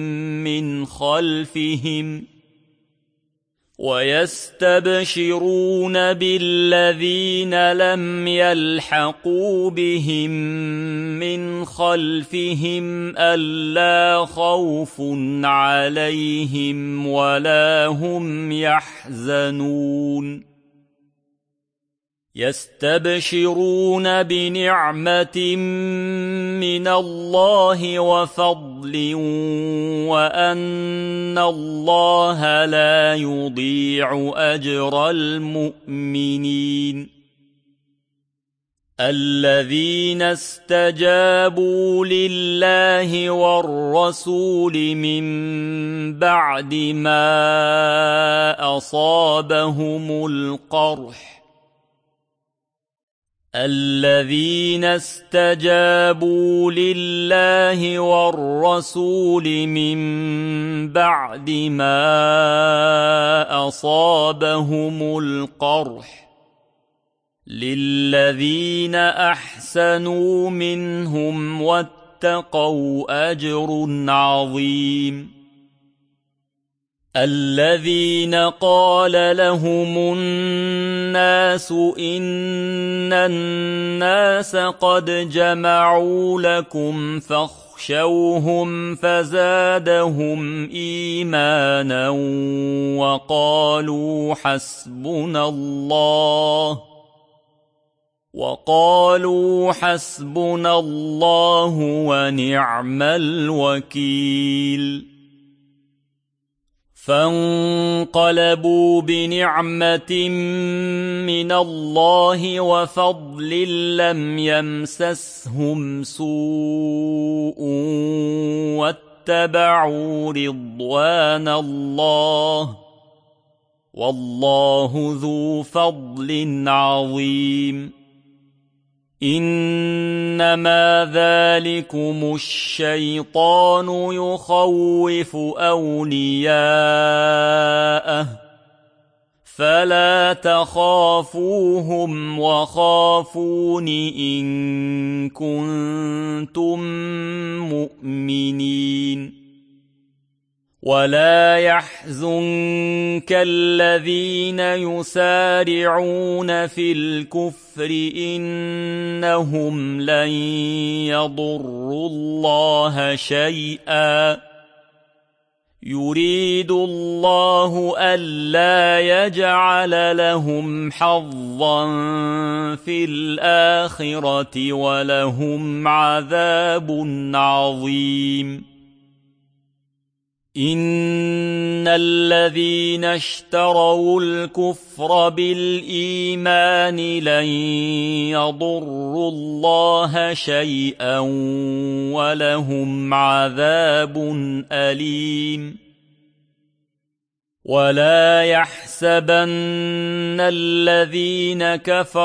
S1: من خلفهم ألا خوف عليهم ولا هم يحزنون يستبشرون بنعمة من الله وفضل وأن الله لا يضيع أجر المؤمنين الذين استجابوا لله والرسول من بعد ما أصابهم القرح الذين استجابوا لله والرسول من بعد ما أصابهم القرح للذين أحسنوا منهم واتقوا أجر عظيم الذين قال لهم الناس إن الناس قد جمعوا لكم فاخشوهم فزادهم إيمانا وقالوا حسبنا الله ونعم الوكيل فانقلبوا بنعمة من الله وفضل لم يمسسهم سوء واتبعوا رضوان الله والله ذو فضل عظيم إنما ذلكم الشيطان يخوف أولياءه فلا تخافوهم وخافون إن كنتم مؤمنين ولا يحزنك الذين يسارعون في الكفر إنهم لن يضروا الله شيئا يريد الله ألا يجعل لهم حظا في الآخرة ولهم عذاب عظيم إن الذين اشتروا الكفر بالإيمان لن يضروا الله شيئا ولهم عذاب أليم ولا يحسبن الذين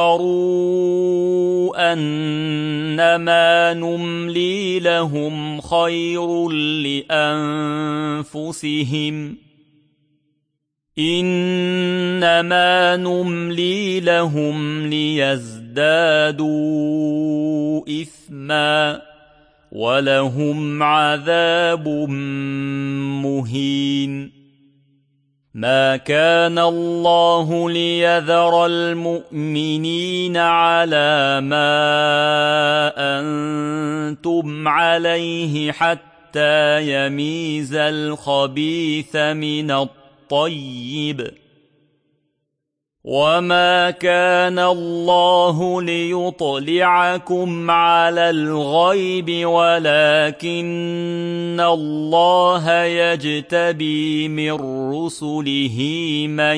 S1: كفروا أنما نملي لهم خير لأنفسهم إنما نملي لهم ليزدادوا إثما ولهم عذاب مهين ما كان الله ليذر المؤمنين على ما أنتم عليه حتى يميز الخبيث من الطيب وما كان الله ليطلعكم على الغيب ولكن الله يجتبي من رسله من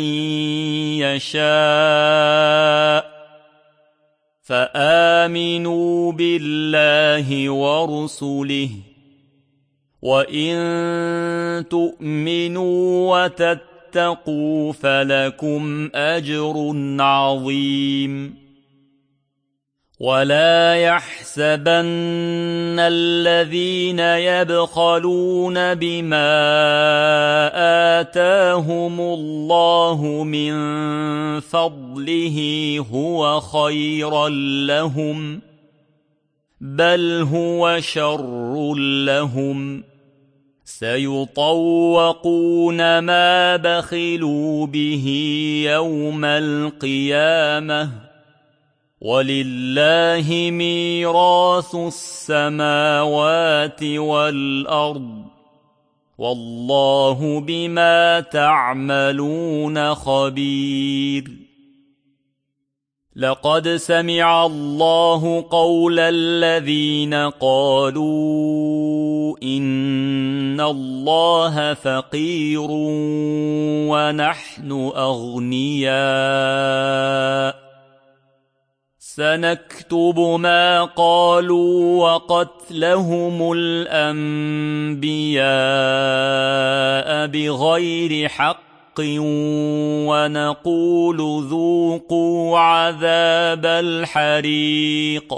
S1: يشاء فآمنوا بالله ورسله وإن تؤمنوا وتتقوا فلكم أجر عظيم ولا يحسبن الذين يبخلون بما آتاهم الله من فضله هو خيرا لهم، بل هو شر لهم، سيطوقون ما بخلوا به يوم القيامة، ولله ميراث السماوات والأرض، والله بما تعملون خبير. لقد سمع الله قول الذين قالوا إن الله فقير ونحن أغنياء، سنكتب ما قالوا وقتلهم الأنبياء بغير حق، ونقول ذوقوا عذاب الحريق،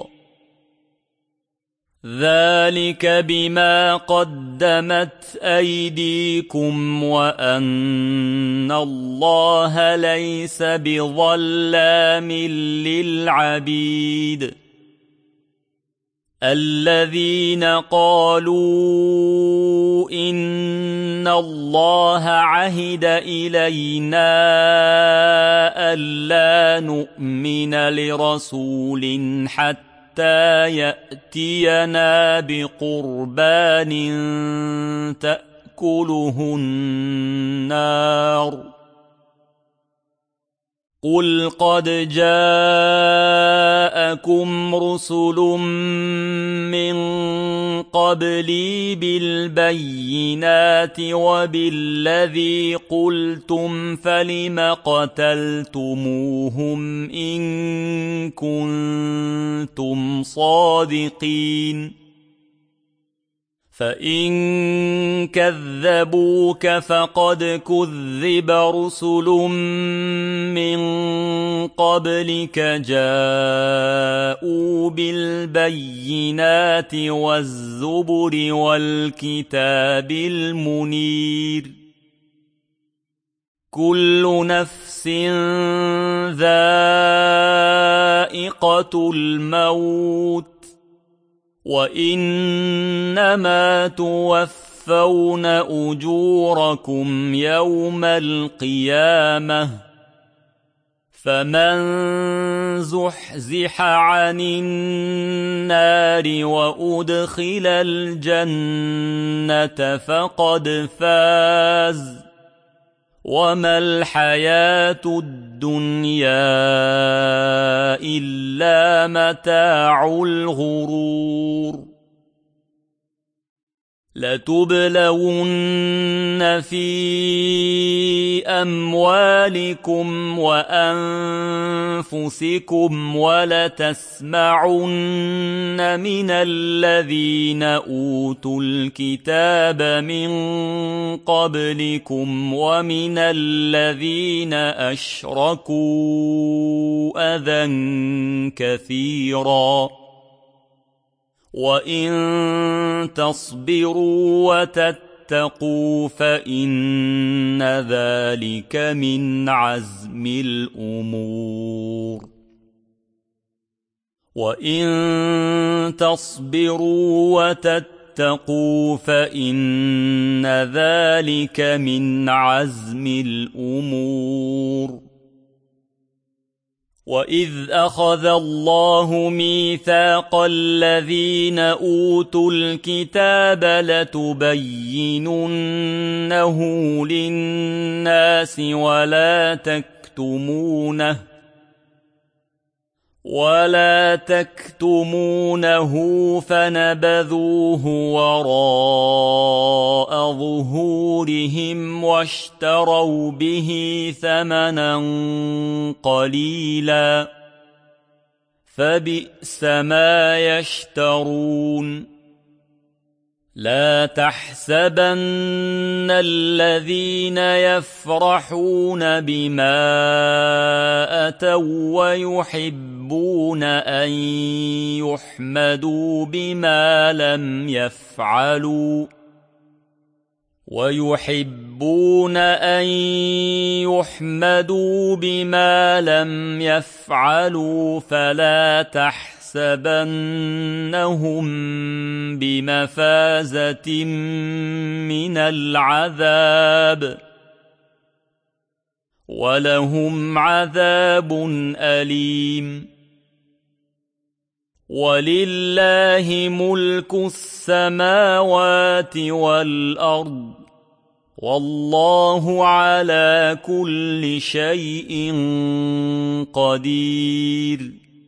S1: ذلك بما قدمت أيديكم وأن الله ليس بظلام للعبيد. الذين قالوا إن الله عهد إلينا ألا نؤمن لرسول حتى يأتينا بقربان تأكله النار، قل قد جاءكم رسل من قبلي بالبينات وبالذي قلتم فلم قتلتموهم إن كنتم صادقين، فإن كذبوك فقد كذب رسل من قبلك جاءوا بالبينات والزبر والكتاب المنير، كل نفس ذائقة الموت، وإنما توفون أجوركم يوم القيامة، فمن زحزح عن النار وأدخل الجنة فقد فاز، وما الحياة الدنيا إلا متاع الغرور. لتبلون في أموالكم وأنفسكم ولتسمعن من الذين أوتوا الكتاب من قبلكم ومن الذين أشركوا أذى كثيرا، وإن تصبروا وتتقوا فإن ذلك من عزم الأمور. وإن تصبروا وتتقوا فإن ذلك من عزم الأمور. وإذ أخذ الله ميثاق الذين أوتوا الكتاب لتبيننه للناس ولا تكتمونه فنبذوه وراء ظهورهم واشتروا به ثمنا قليلا، فبئس ما يشترون. لا تحسبن الذين يفرحون بما أتوا ويحبون ويحبون أن يحمدوا بما لم يفعلوا فلا تحسبنهم بمفازة من العذاب ولهم عذاب أليم. ولله ملك السماوات والأرض والله على كل شيء قدير.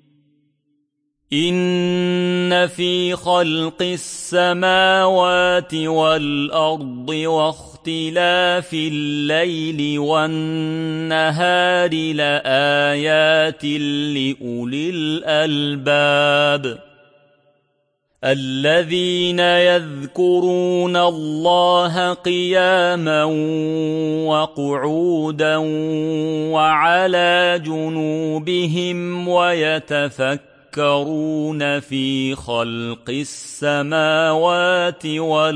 S1: إن في خلق السماوات والأرض واختلاف الليل والنهار لآيات لأولي الألباب الذين يذكرون الله قياما وقعودا وعلى جنوبهم ويتفكرون في خلق السماوات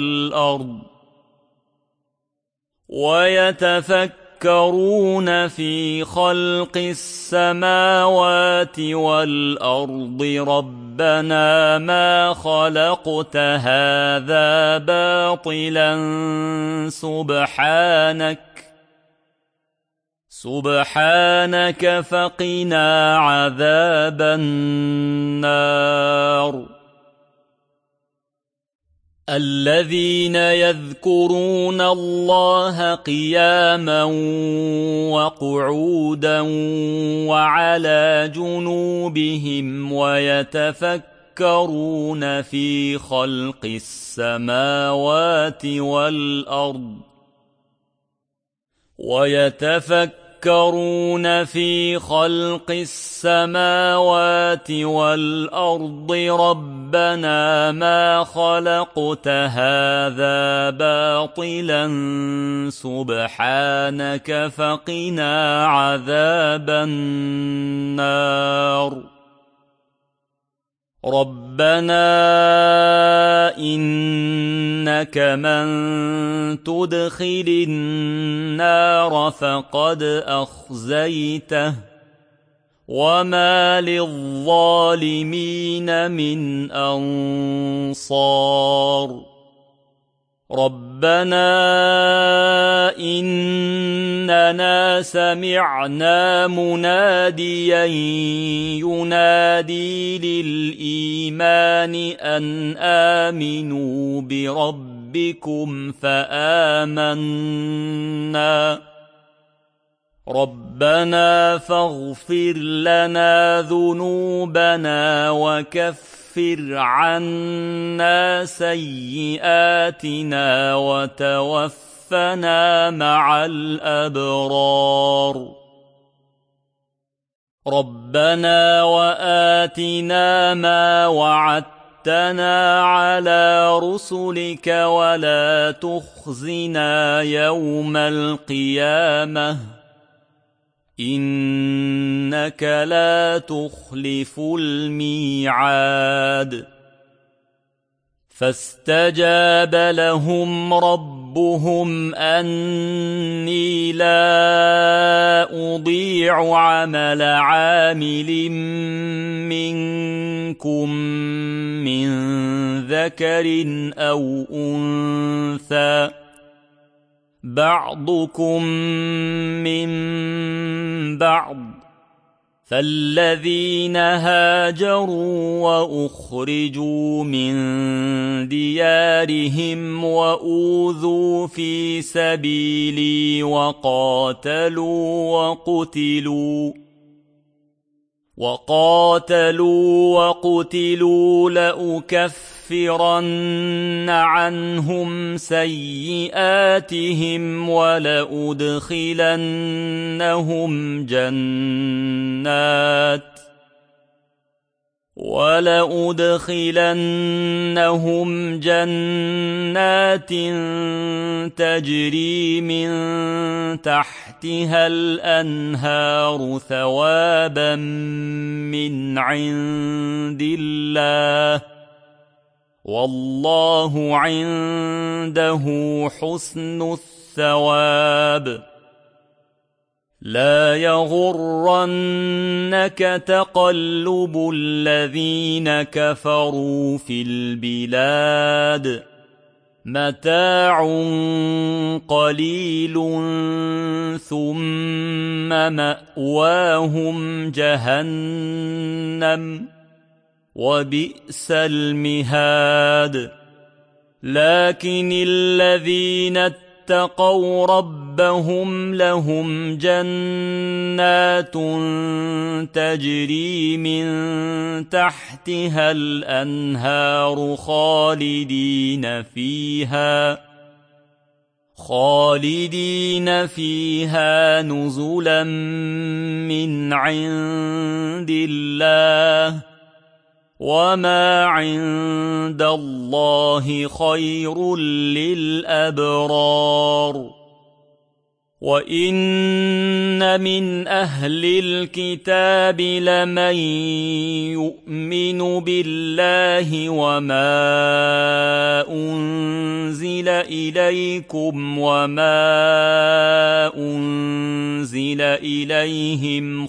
S1: والأرض ربنا ما خلقت هذا باطلا سبحانك فقنا عذاب النار. الذين يذكرون الله قياما وقعودا وعلى جنوبهم ويتفكرون في خلق السماوات والأرض ربنا ما خلقت هذا باطلا سبحانك فقنا عذاب النار. ربنا إنك من تدخل النار فقد أخزيته وما للظالمين من أنصار. ربنا إننا سمعنا مناديا ينادي للإيمان أن آمنوا بربكم فآمنا. ربنا فاغفر لنا ذنوبنا وكفر عنا سيئاتنا وتوفنا مع الأبرار. ربنا وآتنا ما وعدتنا على رسلك ولا تخزنا يوم القيامة إنك لا تخلف الميعاد. فاستجاب لهم ربهم أني لا أضيع عمل عامل منكم من ذكر أو أنثى بعضكم من بعض. فالذين هاجروا وأخرجوا من ديارهم وأوذوا في سبيلي وقاتلوا وقتلوا لأكفرن عنهم سيئاتهم ولأدخلنهم جنات تجري من تحتها الأنهار ثوابا من عند الله، والله عنده حسن الثواب. لا يغرنك تقلب الذين كفروا في البلاد، متاع قليل ثم مأواهم جهنم وبئس المهاد. لكن الذين اتقوا ربهم لهم جنات تجري من تحتها الأنهار خالدين فيها نزلا من عند الله، وما عند الله خير للأبرار. وإن من أهل الكتاب لمن يؤمن بالله وما أنزل إليكم وما أنزل إليهم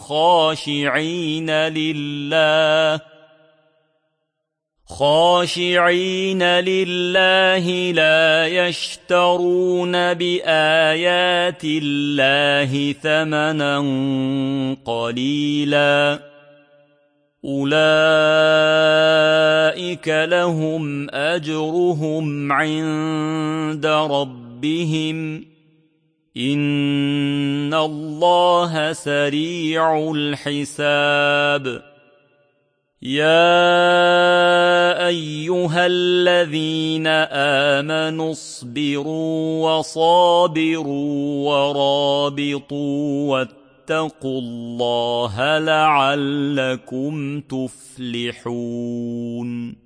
S1: خاشعين لله لا يشترون بآيات الله ثمنا قليلا، أولئك لهم أجرهم عند ربهم، إن الله سريع الحساب. يا أيها الذين آمنوا اصبروا وصابروا ورابطوا واتقوا الله لعلكم تفلحون.